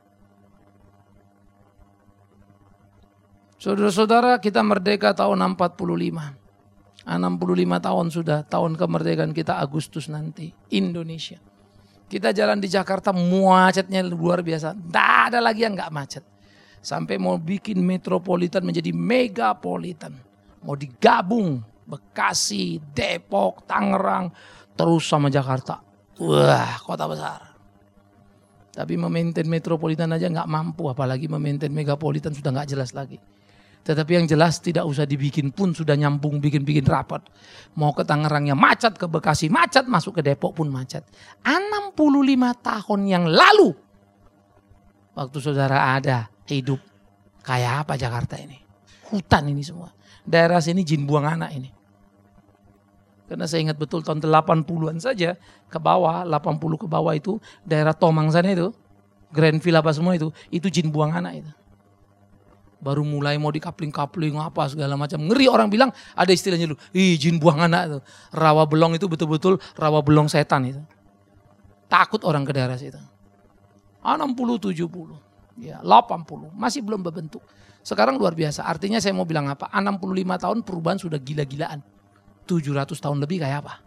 Saudara-saudara, kita merdeka tahun empat puluh lima. enam puluh lima tahun sudah tahun kemerdekaan kita Agustus nanti. Indonesia. Kita jalan di Jakarta macetnya luar biasa. Tidak ada lagi yang nggak macet. Sampai mau bikin metropolitan menjadi megapolitan. Mau digabung Bekasi, Depok, Tangerang. Terus sama Jakarta. Wah, kota besar. Tapi memaintain metropolitan aja nggak mampu. Apalagi memaintain megapolitan sudah nggak jelas lagi. Tetapi yang jelas tidak usah dibikin pun sudah nyambung bikin-bikin rapat. Mau ke Tangerangnya macet, ke Bekasi macet, masuk ke Depok pun macet. enam puluh lima tahun yang lalu. Waktu saudara ada hidup. Kayak apa Jakarta ini? Hutan ini semua. Daerah sini jin buang anak ini. Karena saya ingat betul tahun delapan puluhan saja ke bawah, delapan puluh ke bawah itu daerah Tomang sana itu. Grandville apa semua itu, itu jin buang anak itu. Baru mulai mau dikapling-kapling apa segala macam. Ngeri orang bilang ada istilahnya dulu. Ih jin buang anak itu. Rawa belong itu betul-betul rawa belong setan itu. Takut orang ke daerah situ. enam puluh, tujuh puluh. Ya, delapan puluh. Masih belum berbentuk. Sekarang luar biasa. Artinya saya mau bilang apa? enam puluh lima tahun perubahan sudah gila-gilaan. tujuh ratus tahun lebih kayak apa?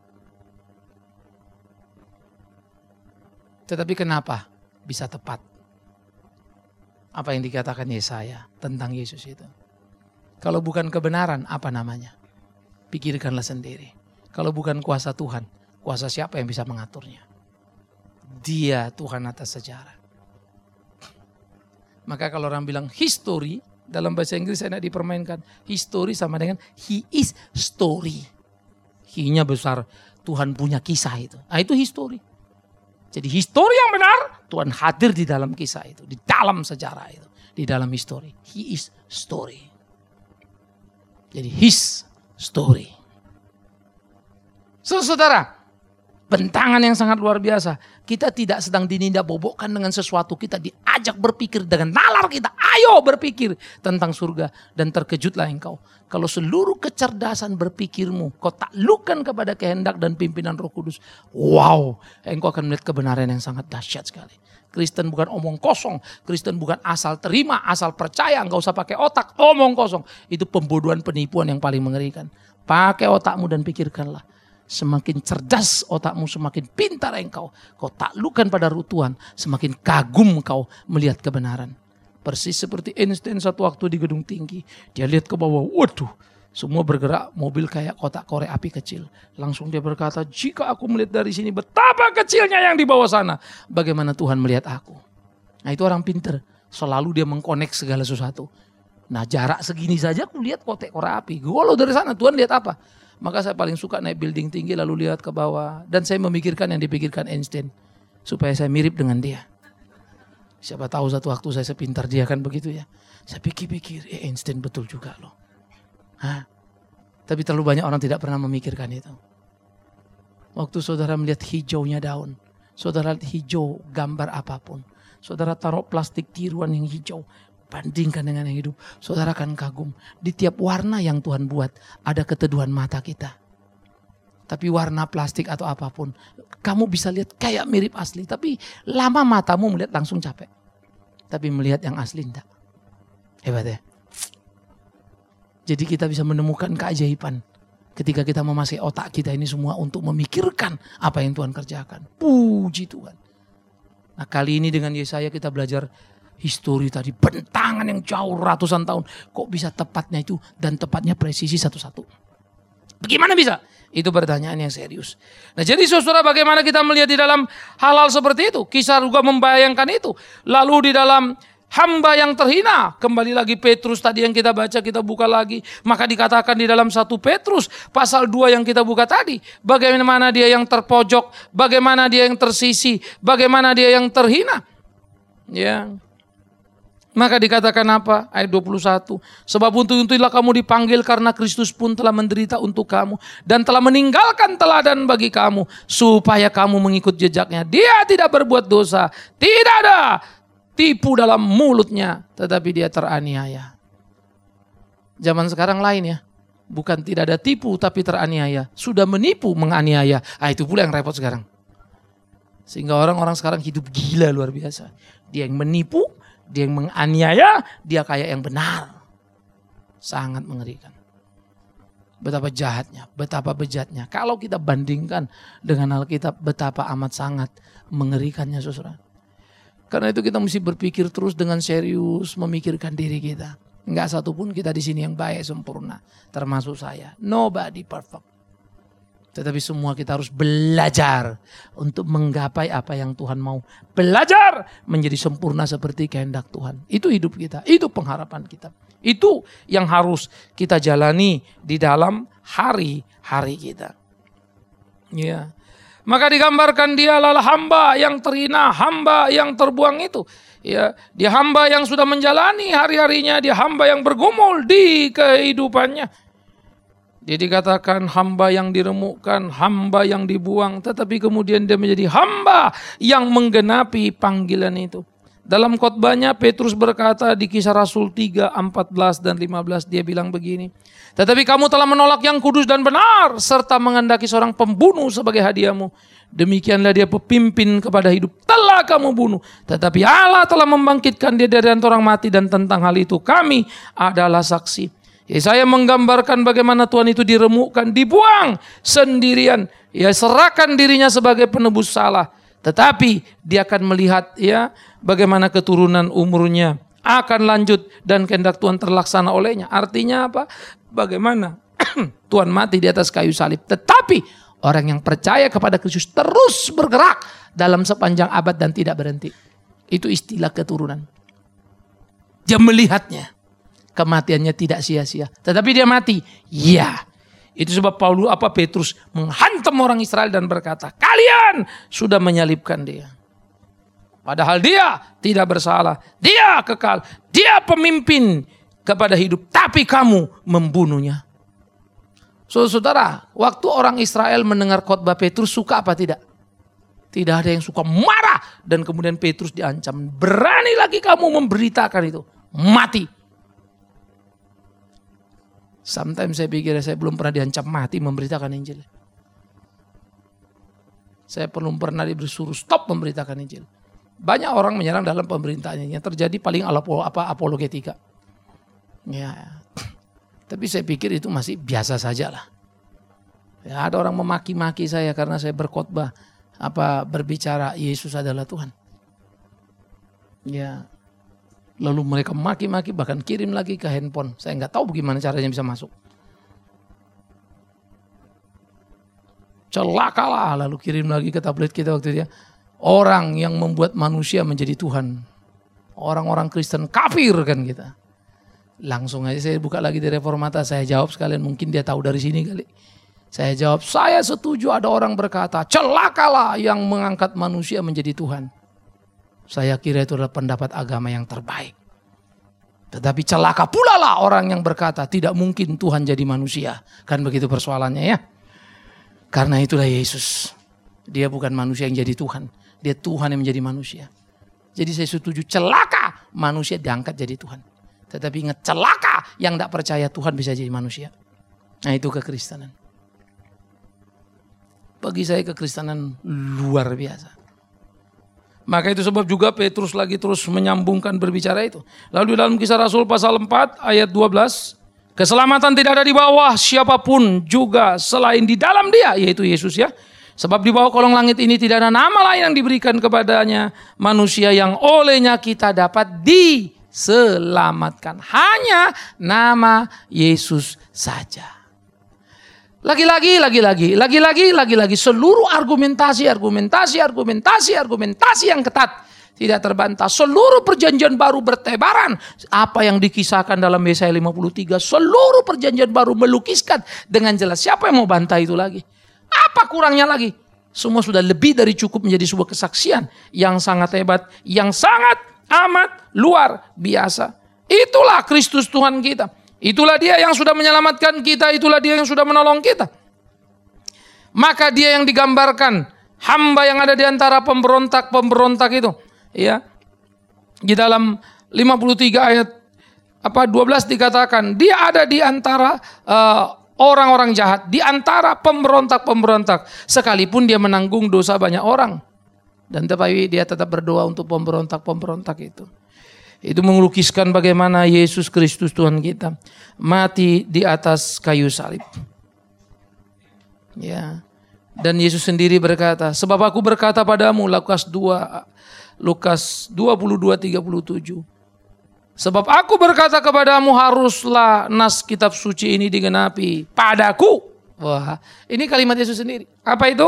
Tetapi kenapa bisa tepat? Apa yang dikatakan Yesaya tentang Yesus itu. Kalau bukan kebenaran, apa namanya? Pikirkanlah sendiri. Kalau bukan kuasa Tuhan, kuasa siapa yang bisa mengaturnya? Dia Tuhan atas sejarah. Maka kalau orang bilang history, dalam bahasa Inggris saya tidak dipermainkan. History sama dengan he is story. He-nya besar, Tuhan punya kisah itu. Nah itu history. Jadi histori yang benar, Tuhan hadir di dalam kisah itu. Di dalam sejarah itu. Di dalam history. He is story. Jadi his story. So, saudara, bentangan yang sangat luar biasa. Kita tidak sedang dinindak bobokkan dengan sesuatu. Kita diajak berpikir dengan nalar kita. Ayo berpikir tentang surga. Dan terkejutlah engkau. Kalau seluruh kecerdasan berpikirmu kau taklukkan kepada kehendak dan pimpinan Roh Kudus. Wow, engkau akan melihat kebenaran yang sangat dahsyat sekali. Kristen bukan omong kosong. Kristen bukan asal terima, asal percaya. Enggak usah pakai otak, omong kosong. Itu pembodohan, penipuan yang paling mengerikan. Pakai otakmu dan pikirkanlah. Semakin cerdas otakmu, semakin pintar engkau. Kau taklukkan pada Roh Tuhan, semakin kagum kau melihat kebenaran. Persis seperti Einstein satu waktu di gedung tinggi. Dia lihat ke bawah, waduh, semua bergerak mobil kayak kotak korek api kecil. Langsung dia berkata, jika aku melihat dari sini betapa kecilnya yang di bawah sana. Bagaimana Tuhan melihat aku? Nah itu orang pintar. Selalu dia mengkonek segala sesuatu. Nah jarak segini saja aku lihat kotak korek api. Kalau dari sana Tuhan lihat apa? Maka saya paling suka naik building tinggi lalu lihat ke bawah. Dan saya memikirkan yang dipikirkan Einstein. Supaya saya mirip dengan dia. Siapa tahu satu waktu saya sepintar dia kan begitu ya. Saya pikir-pikir, eh Einstein betul juga loh. Hah? Tapi terlalu banyak orang tidak pernah memikirkan itu. Waktu saudara melihat hijaunya daun. Saudara lihat hijau gambar apapun. Saudara taruh plastik tiruan yang hijau. Bandingkan dengan yang hidup. Saudara akan kagum. Di tiap warna yang Tuhan buat ada keteduhan mata kita. Tapi warna plastik atau apapun. Kamu bisa lihat kayak mirip asli. Tapi lama matamu melihat langsung capek. Tapi melihat yang asli enggak. Hebat ya. Jadi kita bisa menemukan keajaiban. Ketika kita memakai otak kita ini semua untuk memikirkan apa yang Tuhan kerjakan. Puji Tuhan. Nah kali ini dengan Yesaya kita belajar histori tadi. Bentangan yang jauh ratusan tahun. Kok bisa tepatnya itu dan tepatnya presisi satu-satu. Bagaimana bisa? Itu pertanyaan yang serius. Nah jadi saudara, bagaimana kita melihat di dalam hal-hal seperti itu? Kisah juga membayangkan itu. Lalu di dalam hamba yang terhina, kembali lagi Petrus tadi yang kita baca, kita buka lagi. Maka dikatakan di dalam satu Petrus pasal dua yang kita buka tadi, bagaimana dia yang terpojok, bagaimana dia yang tersisi, bagaimana dia yang terhina. Ya. Maka dikatakan apa? Ayat dua puluh satu. Sebab untuk itulah kamu dipanggil, karena Kristus pun telah menderita untuk kamu dan telah meninggalkan teladan bagi kamu, supaya kamu mengikut jejaknya. Dia tidak berbuat dosa, tidak ada tipu dalam mulutnya, tetapi dia teraniaya. Zaman sekarang lain ya. Bukan tidak ada tipu, tapi teraniaya. Sudah menipu, menganiaya. Ah, itu pula yang repot sekarang. Sehingga orang-orang sekarang hidup gila luar biasa. Dia yang menipu, dia yang menganiaya, dia kayak yang benar. Sangat mengerikan. Betapa jahatnya, betapa bejatnya. Kalau kita bandingkan dengan Alkitab, betapa amat sangat mengerikannya, saudara. Karena itu kita mesti berpikir terus dengan serius, memikirkan diri kita. Enggak satupun kita di sini yang baik sempurna, termasuk saya. Nobody perfect. Tetapi semua kita harus belajar untuk menggapai apa yang Tuhan mau. Belajar menjadi sempurna seperti kehendak Tuhan. Itu hidup kita, itu pengharapan kita. Itu yang harus kita jalani di dalam hari-hari kita. Ya. Maka digambarkan dia adalah hamba yang terhina, hamba yang terbuang itu. Ya, dia hamba yang sudah menjalani hari-harinya, dia hamba yang bergumul di kehidupannya. Dia dikatakan hamba yang diremukkan, hamba yang dibuang, tetapi kemudian dia menjadi hamba yang menggenapi panggilan itu. Dalam khotbahnya Petrus berkata di Kisah Rasul tiga, empat belas dan lima belas, dia bilang begini. Tetapi kamu telah menolak yang kudus dan benar, serta menghendaki seorang pembunuh sebagai hadiahmu. Demikianlah dia pemimpin kepada hidup, telah kamu bunuh. Tetapi Allah telah membangkitkan dia dari antara orang mati, dan tentang hal itu kami adalah saksi. Ya, saya menggambarkan bagaimana Tuhan itu diremukkan, dibuang sendirian. Ya, serahkan dirinya sebagai penebus salah. Tetapi dia akan melihat ya bagaimana keturunan umurnya akan lanjut dan kehendak Tuhan terlaksana olehnya. Artinya apa? Bagaimana Tuhan mati di atas kayu salib. Tetapi orang yang percaya kepada Kristus terus bergerak dalam sepanjang abad dan tidak berhenti. Itu istilah keturunan. Dia melihatnya. Kematiannya tidak sia-sia. Tetapi dia mati. Ya. Itu sebab Paulus apa Petrus menghantam orang Israel dan berkata, kalian sudah menyalibkan dia. Padahal dia tidak bersalah. Dia kekal. Dia pemimpin kepada hidup. Tapi kamu membunuhnya. Saudara, waktu orang Israel mendengar khotbah Petrus, suka apa tidak? Tidak ada yang suka, marah. Dan kemudian Petrus diancam. Berani lagi kamu memberitakan itu. Mati. Sometimes saya pikir saya belum pernah diancam mati memberitakan Injil. Saya belum pernah disuruh stop memberitakan Injil. Banyak orang menyerang dalam pemerintahannya. Yang terjadi paling apa apologetika. Ya. Tapi saya pikir itu masih biasa saja lah. Ya, ada orang memaki-maki saya karena saya berkhotbah apa berbicara Yesus adalah Tuhan. Ya. Lalu mereka maki-maki bahkan kirim lagi ke handphone. Saya nggak tahu bagaimana caranya bisa masuk. Celakalah lalu kirim lagi ke tablet kita waktu dia. Orang yang membuat manusia menjadi Tuhan. Orang-orang Kristen kafir kan kita. Langsung aja saya buka lagi di Reformata. Saya jawab sekalian, mungkin dia tahu dari sini kali. Saya jawab, saya setuju ada orang berkata, celakalah yang mengangkat manusia menjadi Tuhan. Saya kira itu adalah pendapat agama yang terbaik. Tetapi celaka pula lah orang yang berkata tidak mungkin Tuhan jadi manusia. Kan begitu persoalannya ya. Karena itulah Yesus. Dia bukan manusia yang jadi Tuhan. Dia Tuhan yang menjadi manusia. Jadi saya setuju celaka manusia diangkat jadi Tuhan. Tetapi ingat celaka yang tidak percaya Tuhan bisa jadi manusia. Nah itu kekristenan. Bagi saya kekristenan luar biasa. Maka itu sebab juga Petrus lagi terus menyambungkan berbicara itu. Lalu di dalam Kisah Rasul pasal empat ayat dua belas. Keselamatan tidak ada di bawah siapapun juga selain di dalam dia, yaitu Yesus ya. Sebab di bawah kolong langit ini tidak ada nama lain yang diberikan kepadanya manusia yang olehnya kita dapat diselamatkan. Hanya nama Yesus saja. Lagi-lagi, lagi-lagi, lagi-lagi, lagi-lagi. Seluruh argumentasi, argumentasi, argumentasi, argumentasi yang ketat tidak terbantah. Seluruh perjanjian baru bertebaran. Apa yang dikisahkan dalam Yesaya lima puluh tiga. Seluruh perjanjian baru melukiskan dengan jelas. Siapa yang mau bantah itu lagi? Apa kurangnya lagi? Semua sudah lebih dari cukup menjadi sebuah kesaksian yang sangat hebat. Yang sangat amat luar biasa. Itulah Kristus Tuhan kita. Itulah dia yang sudah menyelamatkan kita. Itulah dia yang sudah menolong kita. Maka dia yang digambarkan hamba yang ada di antara pemberontak-pemberontak itu. Ya, di dalam lima puluh tiga ayat apa dua belas dikatakan dia ada di antara uh, orang-orang jahat, di antara pemberontak-pemberontak, sekalipun dia menanggung dosa banyak orang, dan tetapi dia tetap berdoa untuk pemberontak-pemberontak itu. Itu melukiskan bagaimana Yesus Kristus Tuhan kita mati di atas kayu salib. Ya, dan Yesus sendiri berkata, sebab aku berkata padamu, Lukas dua Lukas dua puluh dua tiga puluh tujuh. Sebab aku berkata kepadamu, haruslah nas kitab suci ini digenapi padaku. Wah, ini kalimat Yesus sendiri. Apa itu?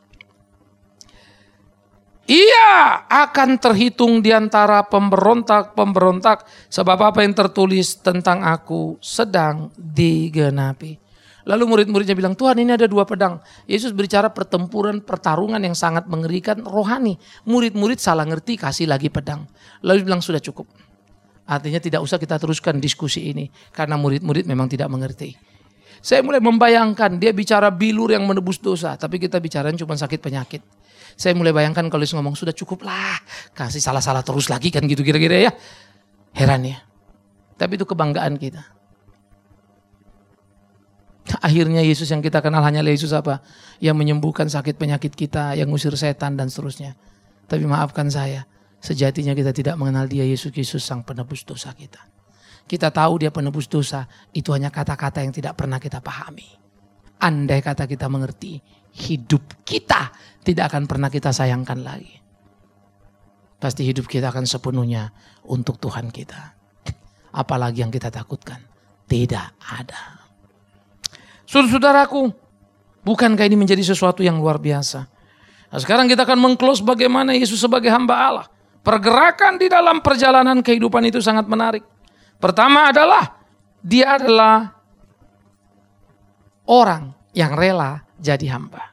Ia akan terhitung di antara pemberontak-pemberontak, sebab apa yang tertulis tentang aku sedang digenapi. Lalu murid-muridnya bilang, Tuhan, ini ada dua pedang. Yesus berbicara pertempuran, pertarungan yang sangat mengerikan, rohani. Murid-murid salah ngerti, kasih lagi pedang. Lalu bilang, sudah cukup. Artinya tidak usah kita teruskan diskusi ini, karena murid-murid memang tidak mengerti. Saya mulai membayangkan, dia bicara bilur yang menebus dosa, tapi kita bicara cuma sakit penyakit. Saya mulai bayangkan kalau dia ngomong, sudah cukup lah, kasih salah-salah terus lagi kan gitu kira-kira ya. Heran ya. Tapi itu kebanggaan kita. Akhirnya Yesus yang kita kenal hanya Yesus apa? Yang menyembuhkan sakit penyakit kita, yang ngusir setan dan seterusnya. Tapi maafkan saya, sejatinya kita tidak mengenal dia, Yesus Kristus sang penebus dosa kita. Kita tahu dia penebus dosa, itu hanya kata-kata yang tidak pernah kita pahami. Andai kata kita mengerti, hidup kita tidak akan pernah kita sayangkan lagi. Pasti hidup kita akan sepenuhnya untuk Tuhan kita. Apalagi yang kita takutkan, tidak ada. Saudara-saudaraku, bukankah ini menjadi sesuatu yang luar biasa? Nah, sekarang kita akan meng-close bagaimana Yesus sebagai hamba Allah. Pergerakan di dalam perjalanan kehidupan itu sangat menarik. Pertama adalah, dia adalah orang yang rela jadi hamba.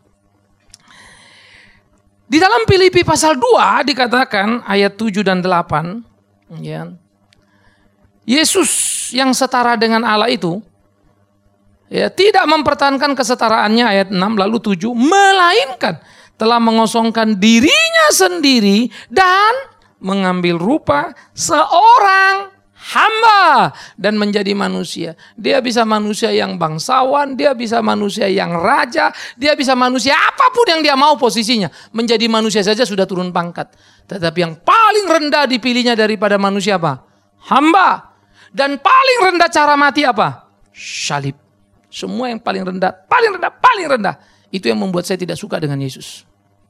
Di dalam Filipi pasal dua dikatakan ayat tujuh dan delapan. Ya, Yesus yang setara dengan Allah itu, ya, tidak mempertahankan kesetaraannya ayat enam lalu tujuh, melainkan telah mengosongkan dirinya sendiri dan mengambil rupa seorang hamba dan menjadi manusia. Dia bisa manusia yang bangsawan, dia bisa manusia yang raja, dia bisa manusia apapun yang dia mau posisinya. Menjadi manusia saja sudah turun pangkat. Tetapi yang paling rendah dipilihnya daripada manusia apa? Hamba. Dan paling rendah cara mati apa? Salib. Semua yang paling rendah, paling rendah, paling rendah. Itu yang membuat saya tidak suka dengan Yesus.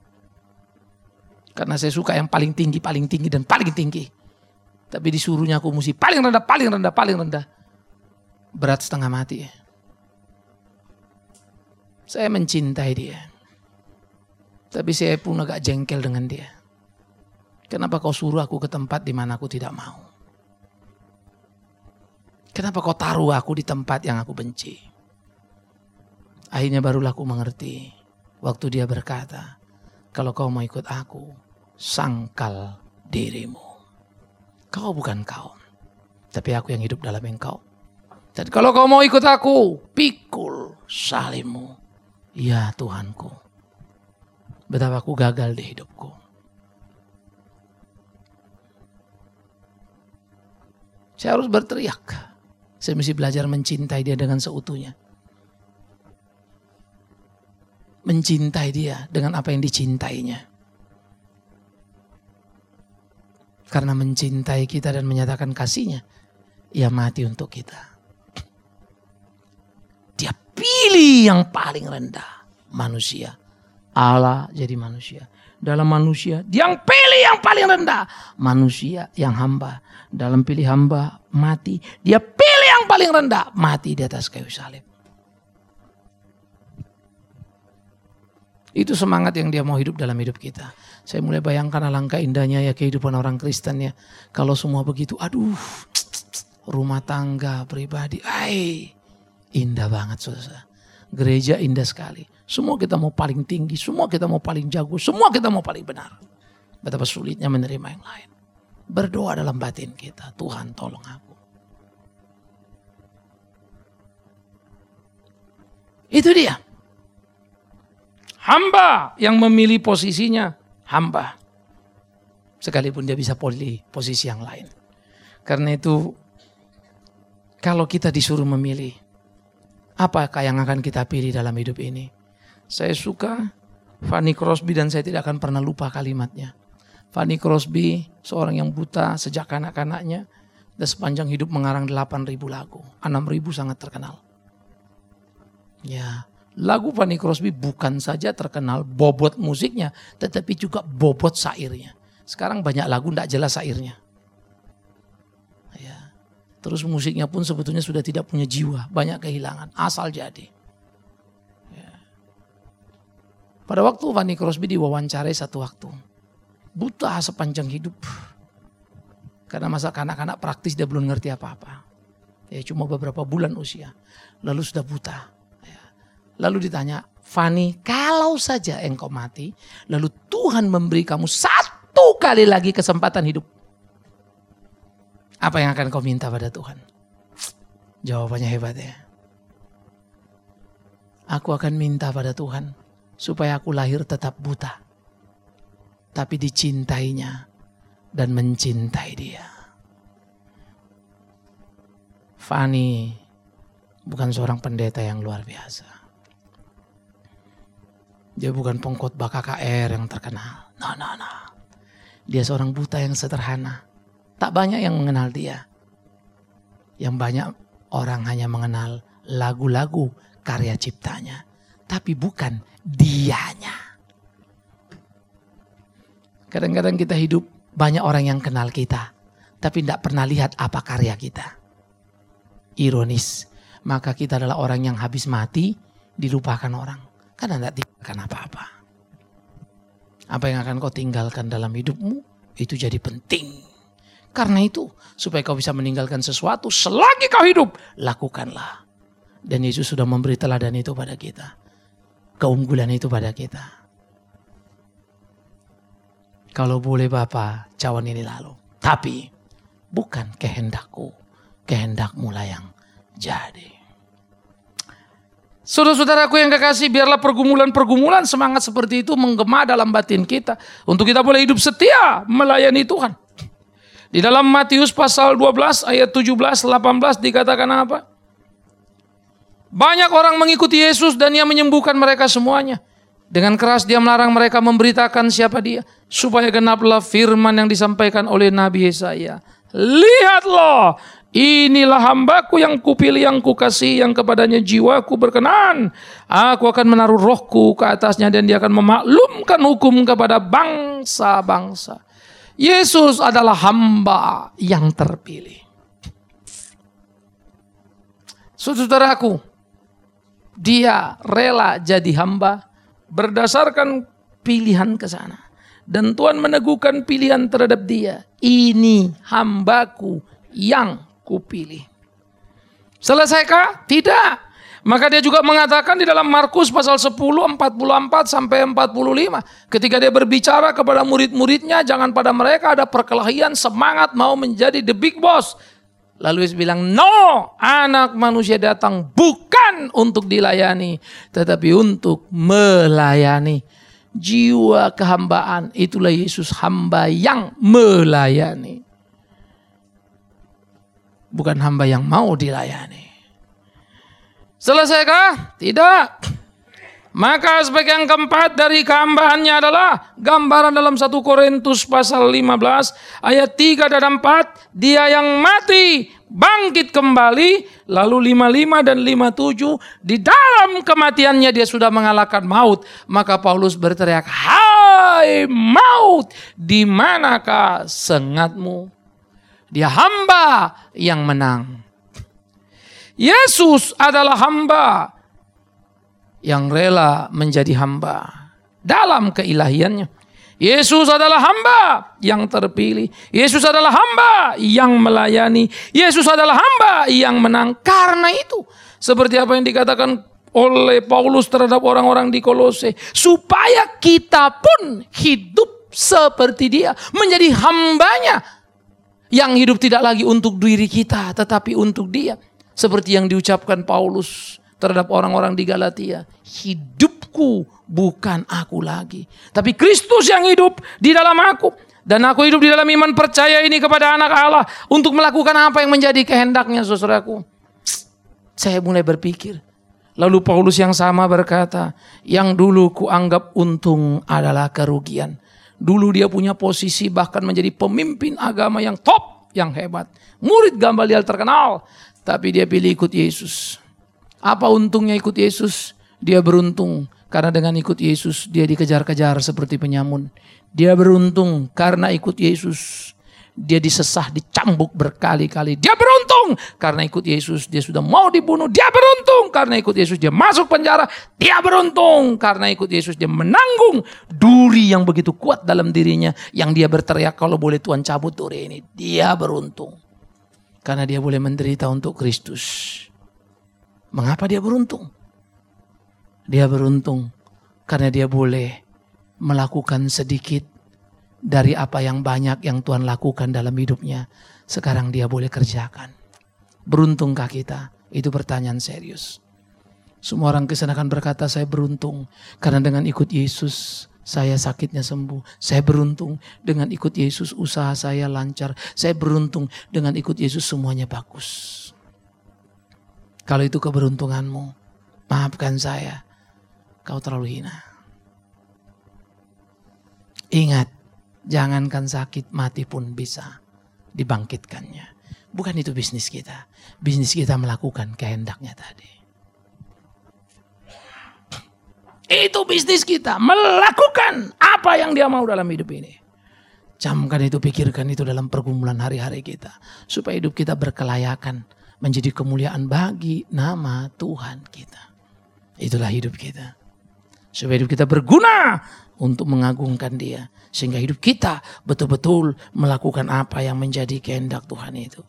Karena saya suka yang paling tinggi, paling tinggi, dan paling tinggi. Tapi disuruhnya aku mesti paling rendah, paling rendah, paling rendah. Berat setengah mati. Saya mencintai dia. Tapi saya pun agak jengkel dengan dia. Kenapa kau suruh aku ke tempat di mana aku tidak mau? Kenapa kau taruh aku di tempat yang aku benci? Akhirnya barulah aku mengerti. Waktu dia berkata, kalau kau mau ikut aku, sangkal dirimu. Kau bukan kau, tapi aku yang hidup dalam engkau. Dan kalau kau mau ikut aku, pikul salibmu. Ya Tuhanku, betapa aku gagal di hidupku. Saya harus berteriak. Saya mesti belajar mencintai dia dengan seutuhnya. Mencintai dia dengan apa yang dicintainya. Karena mencintai kita dan menyatakan kasihnya, ia mati untuk kita. Dia pilih yang paling rendah, manusia. Allah jadi manusia. Dalam manusia, dia yang pilih yang paling rendah, manusia yang hamba. Dalam pilih hamba, mati. Dia pilih yang paling rendah, mati di atas kayu salib. Itu semangat yang dia mau hidup dalam hidup kita. Saya mulai bayangkan alangkah indahnya ya kehidupan orang Kristen ya. Kalau semua begitu, aduh, rumah tangga, pribadi, ay, indah banget saudara. Gereja indah sekali. Semua kita mau paling tinggi, semua kita mau paling jago, semua kita mau paling benar. Betapa sulitnya menerima yang lain. Berdoa dalam batin kita, Tuhan tolong aku. Itu dia. Hamba yang memilih posisinya hamba. Sekalipun dia bisa pilih posisi yang lain. Karena itu kalau kita disuruh memilih, apakah yang akan kita pilih dalam hidup ini? Saya suka Fanny Crosby dan saya tidak akan pernah lupa kalimatnya. Fanny Crosby seorang yang buta sejak kanak-kanaknya dan sepanjang hidup mengarang delapan ribu lagu. enam ribu sangat terkenal. Ya, lagu Fanny Crosby bukan saja terkenal bobot musiknya, tetapi juga bobot syairnya. Sekarang banyak lagu tidak jelas syairnya. Ya. Terus musiknya pun sebetulnya sudah tidak punya jiwa, banyak kehilangan, asal jadi. Ya. Pada waktu Fanny Crosby diwawancarai satu waktu, buta sepanjang hidup. Karena masa kanak-kanak praktis dia belum ngerti apa-apa. Ya, cuma beberapa bulan usia, lalu sudah buta. Lalu ditanya, Fanny, kalau saja engkau mati, lalu Tuhan memberi kamu satu kali lagi kesempatan hidup, apa yang akan kau minta pada Tuhan? Jawabannya hebat ya. Aku akan minta pada Tuhan supaya aku lahir tetap buta, tapi dicintainya dan mencintai dia. Fanny bukan seorang pendeta yang luar biasa. Dia bukan pengkhotbah K K R yang terkenal. No, no, no. Dia seorang buta yang sederhana. Tak banyak yang mengenal dia. Yang banyak orang hanya mengenal lagu-lagu karya ciptanya. Tapi bukan dianya. Kadang-kadang kita hidup banyak orang yang kenal kita. Tapi tidak pernah lihat apa karya kita. Ironis. Maka kita adalah orang yang habis mati dilupakan orang. Karena tidak tinggalkan apa-apa. Apa yang akan kau tinggalkan dalam hidupmu, itu jadi penting. Karena itu, supaya kau bisa meninggalkan sesuatu selagi kau hidup, lakukanlah. Dan Yesus sudah memberi teladan itu pada kita. Keunggulan itu pada kita. Kalau boleh Bapa, cawan ini lalu. Tapi, bukan kehendakku, kehendakmu lah yang jadi. Saudara-saudaraku yang kekasih, biarlah pergumulan-pergumulan semangat seperti itu menggema dalam batin kita. Untuk kita boleh hidup setia melayani Tuhan. Di dalam Matius pasal dua belas ayat tujuh belas delapan belas dikatakan apa? Banyak orang mengikuti Yesus dan ia menyembuhkan mereka semuanya. Dengan keras dia melarang mereka memberitakan siapa dia. Supaya genaplah firman yang disampaikan oleh Nabi Yesaya. Lihatlah, inilah hambaku yang kupilih, yang kukasih, yang kepadanya jiwaku berkenan. Aku akan menaruh rohku ke atasnya dan dia akan memaklumkan hukum kepada bangsa-bangsa. Yesus adalah hamba yang terpilih. Saudaraku, dia rela jadi hamba berdasarkan pilihan ke sana. Dan Tuhan meneguhkan pilihan terhadap dia. Ini hambaku yang kupilih. Selesaikah? Tidak. Maka dia juga mengatakan di dalam Markus pasal sepuluh empat puluh empat sampai empat puluh lima. Ketika dia berbicara kepada murid-muridnya, jangan pada mereka ada perkelahian semangat mau menjadi the big boss. Lalu Yesus bilang, no, anak manusia datang bukan untuk dilayani, tetapi untuk melayani. Jiwa kehambaan, itulah Yesus, hamba yang melayani. Bukan hamba yang mau dilayani. Selesaikah? Tidak. Maka aspek yang keempat dari kehambaannya adalah gambaran dalam satu Korintus pasal lima belas ayat tiga dan empat. Dia yang mati bangkit kembali. Lalu lima puluh lima dan lima puluh tujuh. Di dalam kematiannya dia sudah mengalahkan maut. Maka Paulus berteriak, hai maut, di manakah sengatmu? Dia hamba yang menang. Yesus adalah hamba yang rela menjadi hamba dalam keilahiannya. Yesus adalah hamba yang terpilih. Yesus adalah hamba yang melayani. Yesus adalah hamba yang menang. Karena itu, seperti apa yang dikatakan oleh Paulus terhadap orang-orang di Kolose, supaya kita pun hidup seperti dia, menjadi hambanya, yang hidup tidak lagi untuk diri kita, tetapi untuk dia. Seperti yang diucapkan Paulus terhadap orang-orang di Galatia, hidupku bukan aku lagi, tapi Kristus yang hidup di dalam aku. Dan aku hidup di dalam iman percaya ini kepada anak Allah, untuk melakukan apa yang menjadi kehendaknya, saudaraku. Saya mulai berpikir, lalu Paulus yang sama berkata, yang dulu kuanggap untung adalah kerugian. Dulu dia punya posisi bahkan menjadi pemimpin agama yang top, yang hebat, murid Gamaliel terkenal, tapi dia pilih ikut Yesus. Apa untungnya ikut Yesus? Dia beruntung karena dengan ikut Yesus dia dikejar-kejar seperti penyamun. Dia beruntung karena ikut Yesus dia disesah, dicambuk berkali-kali. Dia beruntung karena ikut Yesus dia sudah mau dibunuh. Dia beruntung karena ikut Yesus dia masuk penjara. Dia beruntung karena ikut Yesus dia menanggung duri yang begitu kuat dalam dirinya, yang dia berteriak, kalau boleh Tuhan cabut duri ini. Dia beruntung karena dia boleh menderita untuk Kristus. Mengapa dia beruntung? Dia beruntung karena dia boleh melakukan sedikit dari apa yang banyak yang Tuhan lakukan dalam hidupnya. Sekarang dia boleh kerjakan. Beruntungkah kita? Itu pertanyaan serius. Semua orang Kristen akan berkata, saya beruntung karena dengan ikut Yesus saya sakitnya sembuh. Saya beruntung dengan ikut Yesus usaha saya lancar. Saya beruntung dengan ikut Yesus semuanya bagus. Kalau itu keberuntunganmu, maafkan saya, kau terlalu hina. Ingat, jangankan sakit, mati pun bisa dibangkitkannya. Bukan itu bisnis kita. Bisnis kita melakukan kehendaknya tadi. Itu bisnis kita, melakukan apa yang dia mau dalam hidup ini. Camkan itu, pikirkan itu dalam pergumulan hari-hari kita. Supaya hidup kita berkelayakan, menjadi kemuliaan bagi nama Tuhan kita. Itulah hidup kita. Supaya hidup kita berguna untuk mengagungkan Dia. Sehingga hidup kita betul-betul melakukan apa yang menjadi kehendak Tuhan itu.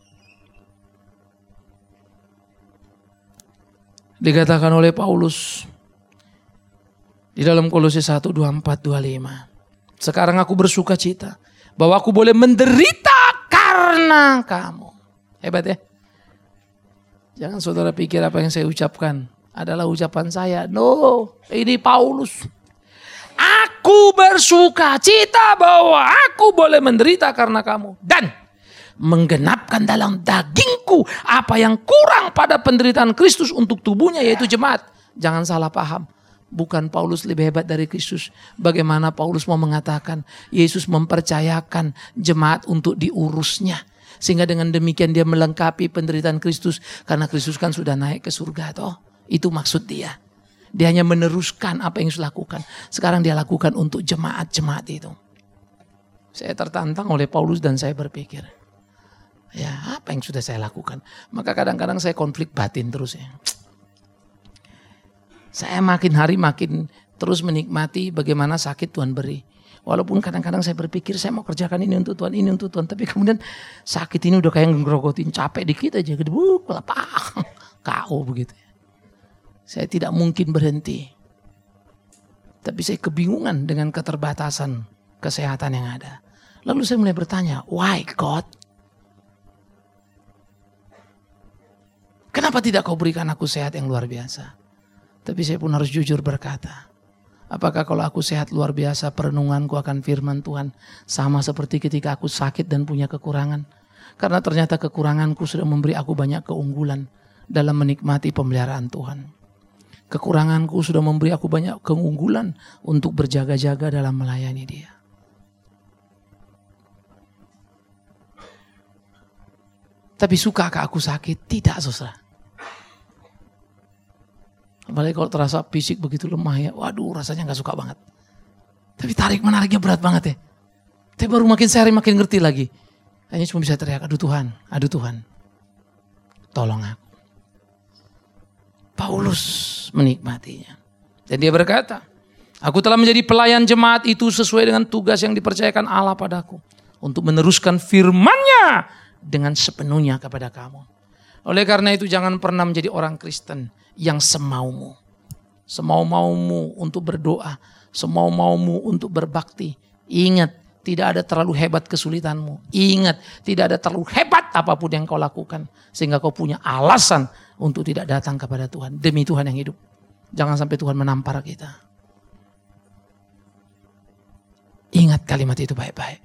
Dikatakan oleh Paulus di dalam Kolose satu, dua puluh empat, dua puluh lima. Sekarang aku bersuka cita bahwa aku boleh menderita karena kamu. Hebat ya? Jangan saudara pikir apa yang saya ucapkan adalah ucapan saya. No, ini Paulus. Aku bersuka cita bahwa aku boleh menderita karena kamu. Dan menggenapkan dalam dagingku apa yang kurang pada penderitaan Kristus untuk tubuhnya, yaitu jemaat. Jangan salah paham. Bukan Paulus lebih hebat dari Kristus. Bagaimana Paulus mau mengatakan Yesus mempercayakan jemaat untuk diurusnya. Sehingga dengan demikian dia melengkapi penderitaan Kristus. Karena Kristus kan sudah naik ke surga toh. Itu maksud dia. Dia hanya meneruskan apa yang Yesus lakukan. Sekarang dia lakukan untuk jemaat-jemaat itu. Saya tertantang oleh Paulus dan saya berpikir, ya apa yang sudah saya lakukan? Maka kadang-kadang saya konflik batin terus ya. Saya makin hari makin terus menikmati bagaimana sakit Tuhan beri. Walaupun kadang-kadang saya berpikir saya mau kerjakan ini untuk Tuhan, ini untuk Tuhan. Tapi kemudian sakit ini udah kayak ngerogotin, capek dikit aja. Gedebuk, lapang, K O begitu. Saya tidak mungkin berhenti. Tapi saya kebingungan dengan keterbatasan kesehatan yang ada. Lalu saya mulai bertanya, why God? Kenapa tidak kau berikan aku sehat yang luar biasa? Tapi saya pun harus jujur berkata, apakah kalau aku sehat luar biasa, perenunganku akan firman Tuhan sama seperti ketika aku sakit dan punya kekurangan? Karena ternyata kekuranganku sudah memberi aku banyak keunggulan dalam menikmati pemeliharaan Tuhan. Kekuranganku sudah memberi aku banyak keunggulan untuk berjaga-jaga dalam melayani Dia. Tapi sukakah aku sakit? Tidak, saudara. Apalagi kalau terasa fisik begitu lemah ya. Waduh, rasanya gak suka banget. Tapi tarik menariknya berat banget ya. Tapi baru makin sehari makin ngerti lagi. Hanya cuma bisa teriak, aduh Tuhan, aduh Tuhan. Tolong aku. Paulus menikmatinya. Dan dia berkata, Aku telah menjadi pelayan jemaat itu sesuai dengan tugas yang dipercayakan Allah padaku. Untuk meneruskan firman-Nya dengan sepenuhnya kepada kamu. Oleh karena itu jangan pernah menjadi orang Kristen yang semaumu. Semau-maumu untuk berdoa. Semau-maumu untuk berbakti. Ingat, tidak ada terlalu hebat kesulitanmu. Ingat, tidak ada terlalu hebat apapun yang kau lakukan. Sehingga kau punya alasan untuk tidak datang kepada Tuhan. Demi Tuhan yang hidup. Jangan sampai Tuhan menampar kita. Ingat kalimat itu baik-baik.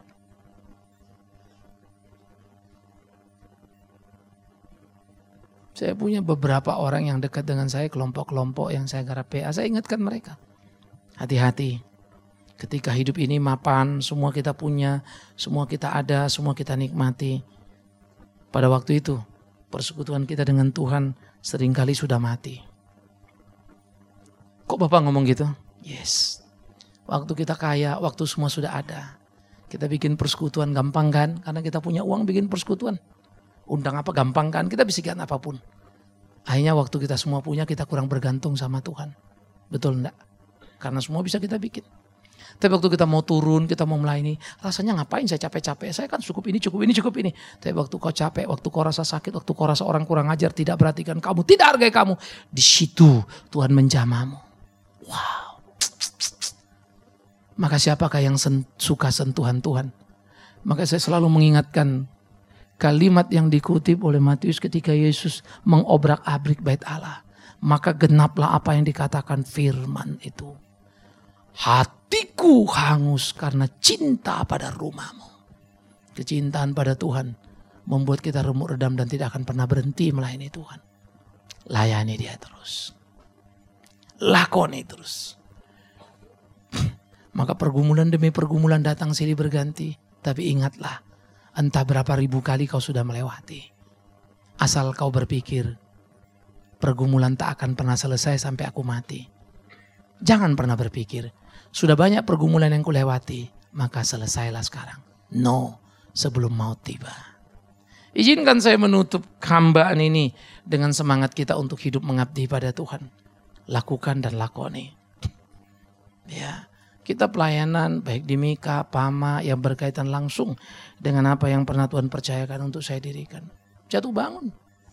Saya punya beberapa orang yang dekat dengan saya, kelompok-kelompok yang saya garap P A. Saya ingatkan mereka. Hati-hati. Ketika hidup ini mapan, semua kita punya, semua kita ada, semua kita nikmati. Pada waktu itu, persekutuan kita dengan Tuhan seringkali sudah mati. Kok Bapak ngomong gitu? Yes. Waktu kita kaya, waktu semua sudah ada. Kita bikin persekutuan gampang kan? Karena kita punya uang bikin persekutuan. Undang apa gampang kan? Kita bisa bikin apapun. Akhirnya waktu kita semua punya, kita kurang bergantung sama Tuhan. Betul enggak? Karena semua bisa kita bikin. Tapi waktu kita mau turun, kita mau melayani, rasanya ngapain saya capek-capek? Saya kan cukup ini, cukup ini, cukup ini. Tapi waktu kau capek, waktu kau rasa sakit, waktu kau rasa orang kurang ajar, tidak perhatikan kamu, tidak hargai kamu. Di situ Tuhan menjamamu. Wow. Maka siapakah yang sen- suka sentuhan Tuhan? Maka saya selalu mengingatkan kalimat yang dikutip oleh Matius ketika Yesus mengobrak-abrik bait Allah. Maka genaplah apa yang dikatakan firman itu. Hatiku hangus karena cinta pada rumahmu. Kecintaan pada Tuhan membuat kita remuk redam dan tidak akan pernah berhenti melayani Tuhan. Layani dia terus. Lakoni terus. Maka pergumulan demi pergumulan datang silih berganti. Tapi ingatlah, entah berapa ribu kali kau sudah melewati. Asal kau berpikir, pergumulan tak akan pernah selesai sampai aku mati. Jangan pernah berpikir, sudah banyak pergumulan yang kulewati, maka selesailah sekarang. No, sebelum maut tiba. Izinkan saya menutup hambaan ini dengan semangat kita untuk hidup mengabdi pada Tuhan. Lakukan dan lakoni. Ya, kita pelayanan baik di Mika, Pama yang berkaitan langsung dengan apa yang pernah Tuhan percayakan untuk saya dirikan. Jatuh bangun.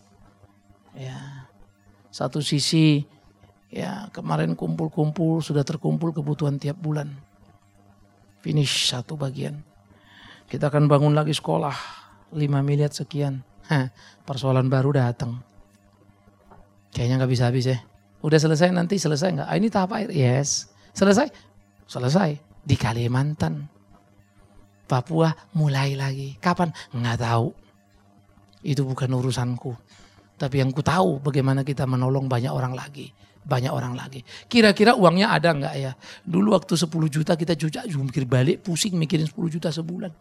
Ya, satu sisi ya kemarin kumpul-kumpul sudah terkumpul kebutuhan tiap bulan. Finish satu bagian. Kita akan bangun lagi sekolah lima miliar sekian. Hah, persoalan baru datang. Kayaknya nggak bisa habis ya. Udah selesai nanti selesai nggak? Ah, ini tahap akhir. Yes. Selesai? Selesai. Di Kalimantan. Papua mulai lagi. Kapan? Nggak tahu. Itu bukan urusanku. Tapi yang ku tahu bagaimana kita menolong banyak orang lagi. Banyak orang lagi. Kira-kira uangnya ada nggak ya? Dulu waktu sepuluh juta kita jujak mikir balik. Pusing mikirin sepuluh juta sebulan.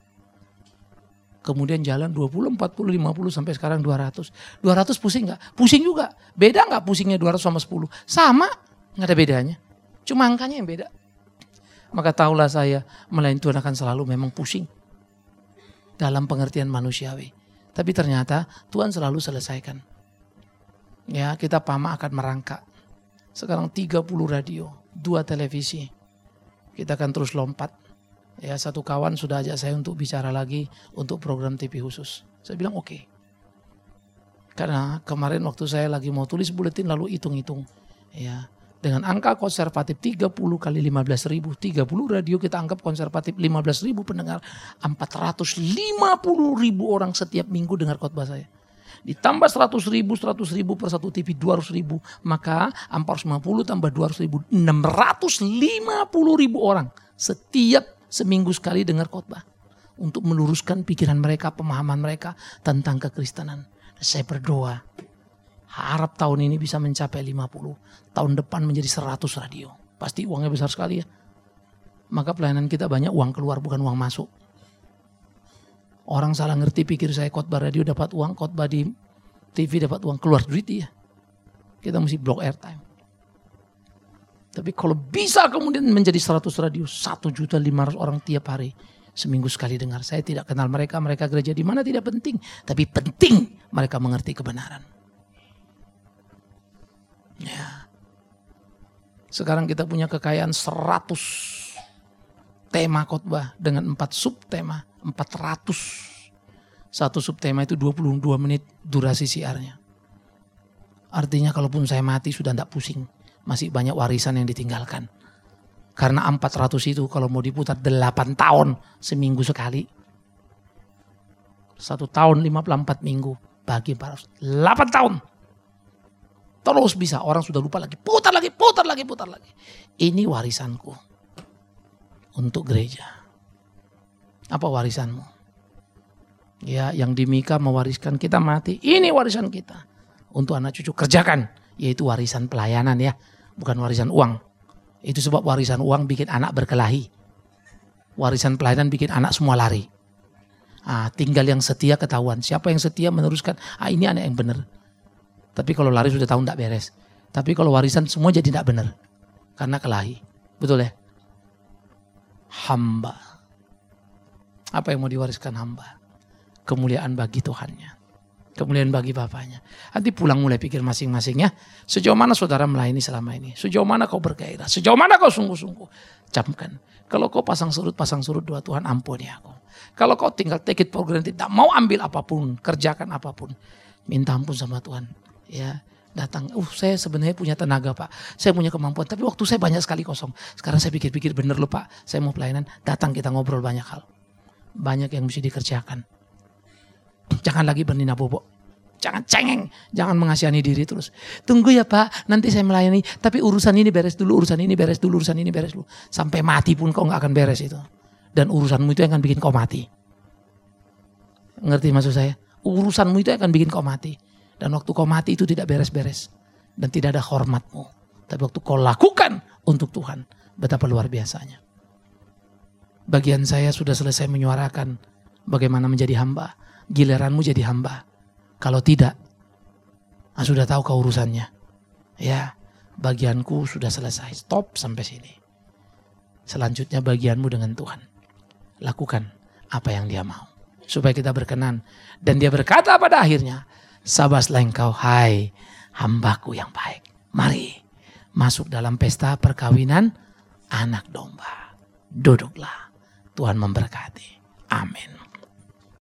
Kemudian jalan dua puluh, empat puluh, lima puluh sampai sekarang dua ratus. dua ratus pusing gak? Pusing juga. Beda gak pusingnya dua ratus sama sepuluh? Sama, gak ada bedanya. Cuma angkanya yang beda. Maka tahulah saya, melayani Tuhan akan selalu memang pusing. Dalam pengertian manusiawi. Tapi ternyata Tuhan selalu selesaikan. Ya, kita Pama akan merangkak. Sekarang tiga puluh radio, dua televisi. Kita akan terus lompat. Ya, satu kawan sudah ajak saya untuk bicara lagi untuk program T V khusus. Saya bilang oke. Okay. Karena kemarin waktu saya lagi mau tulis buletin lalu hitung-hitung. Ya, dengan angka konservatif tiga puluh kali lima belas ribu. tiga puluh radio kita anggap konservatif, lima belas ribu pendengar. empat ratus lima puluh ribu orang setiap minggu dengar khotbah saya. Ditambah seratus ribu, seratus ribu per satu T V, dua ratus ribu. Maka empat ratus lima puluh tambah dua ratus ribu, enam ratus lima puluh ribu orang. Setiap seminggu sekali dengar khotbah untuk meluruskan pikiran mereka, pemahaman mereka tentang kekristenan. Saya berdoa harap tahun ini bisa mencapai lima puluh, tahun depan menjadi seratus radio. Pasti uangnya besar sekali ya. Maka pelayanan kita banyak uang keluar bukan uang masuk. Orang salah ngerti pikir saya khotbah radio dapat uang, khotbah di T V dapat uang, keluar duit ya. Kita mesti block airtime. Tapi kalau bisa kemudian menjadi seratus radio, satu juta lima ratus orang tiap hari. Seminggu sekali dengar. Saya tidak kenal mereka, mereka gereja di mana tidak penting. Tapi penting mereka mengerti kebenaran. Ya. Sekarang kita punya kekayaan seratus tema khotbah dengan empat subtema, empat ratus. Satu subtema itu dua puluh dua menit durasi siarnya. Artinya kalaupun saya mati sudah tidak pusing. Masih banyak warisan yang ditinggalkan. Karena empat ratus itu kalau mau diputar delapan tahun seminggu sekali. Satu tahun lima puluh empat minggu bagi empat ratus. delapan tahun. Terus bisa, orang sudah lupa lagi. Putar lagi, putar lagi, putar lagi. Ini warisanku untuk gereja. Apa warisanmu? Ya, yang di Mika mewariskan kita mati. Ini warisan kita. Untuk anak cucu kerjakan. Yaitu warisan pelayanan ya. Bukan warisan uang. Itu sebab warisan uang bikin anak berkelahi. Warisan pelayanan bikin anak semua lari. Ah, tinggal yang setia ketahuan. Siapa yang setia meneruskan. Ah, ini anak yang benar. Tapi kalau lari sudah tahu tidak beres. Tapi kalau warisan semua jadi tidak benar. Karena kelahi. Betul ya? Hamba. Apa yang mau diwariskan hamba? Kemuliaan bagi Tuhannya. Kemuliaan bagi Bapaknya. Nanti pulang mulai pikir masing-masing ya. Sejauh mana saudara melayani selama ini? Sejauh mana kau bergairah? Sejauh mana kau sungguh-sungguh? Camkan. Kalau kau pasang surut, pasang surut doa Tuhan ampuni aku. Kalau kau tinggal take it for granted. Tak mau ambil apapun. Kerjakan apapun. Minta ampun sama Tuhan. Ya, datang, uh saya sebenarnya punya tenaga Pak, saya punya kemampuan, tapi waktu saya banyak sekali kosong. Sekarang saya pikir-pikir bener loh Pak, saya mau pelayanan, datang kita ngobrol banyak hal. Banyak yang mesti dikerjakan. Jangan lagi bernina bobok, jangan cengeng, jangan mengasihani diri terus. Tunggu ya Pak, nanti saya melayani, tapi urusan ini beres dulu, urusan ini beres dulu, urusan ini beres dulu. Sampai mati pun kau gak akan beres itu. Dan urusanmu itu yang akan bikin kau mati. Ngerti maksud saya? Urusanmu itu yang akan bikin kau mati. Dan waktu kau mati itu tidak beres-beres. Dan tidak ada hormatmu. Tapi waktu kau lakukan untuk Tuhan. Betapa luar biasanya. Bagian saya sudah selesai menyuarakan. Bagaimana menjadi hamba. Giliranmu jadi hamba. Kalau tidak. Ah, sudah tahu kau urusannya. Ya. Bagianku sudah selesai. Stop sampai sini. Selanjutnya bagianmu dengan Tuhan. Lakukan apa yang dia mau. Supaya kita berkenan. Dan dia berkata pada akhirnya. Sabaslah engkau hai hambaku yang baik. Mari masuk dalam pesta perkawinan anak domba. Duduklah. Tuhan memberkati. Amin.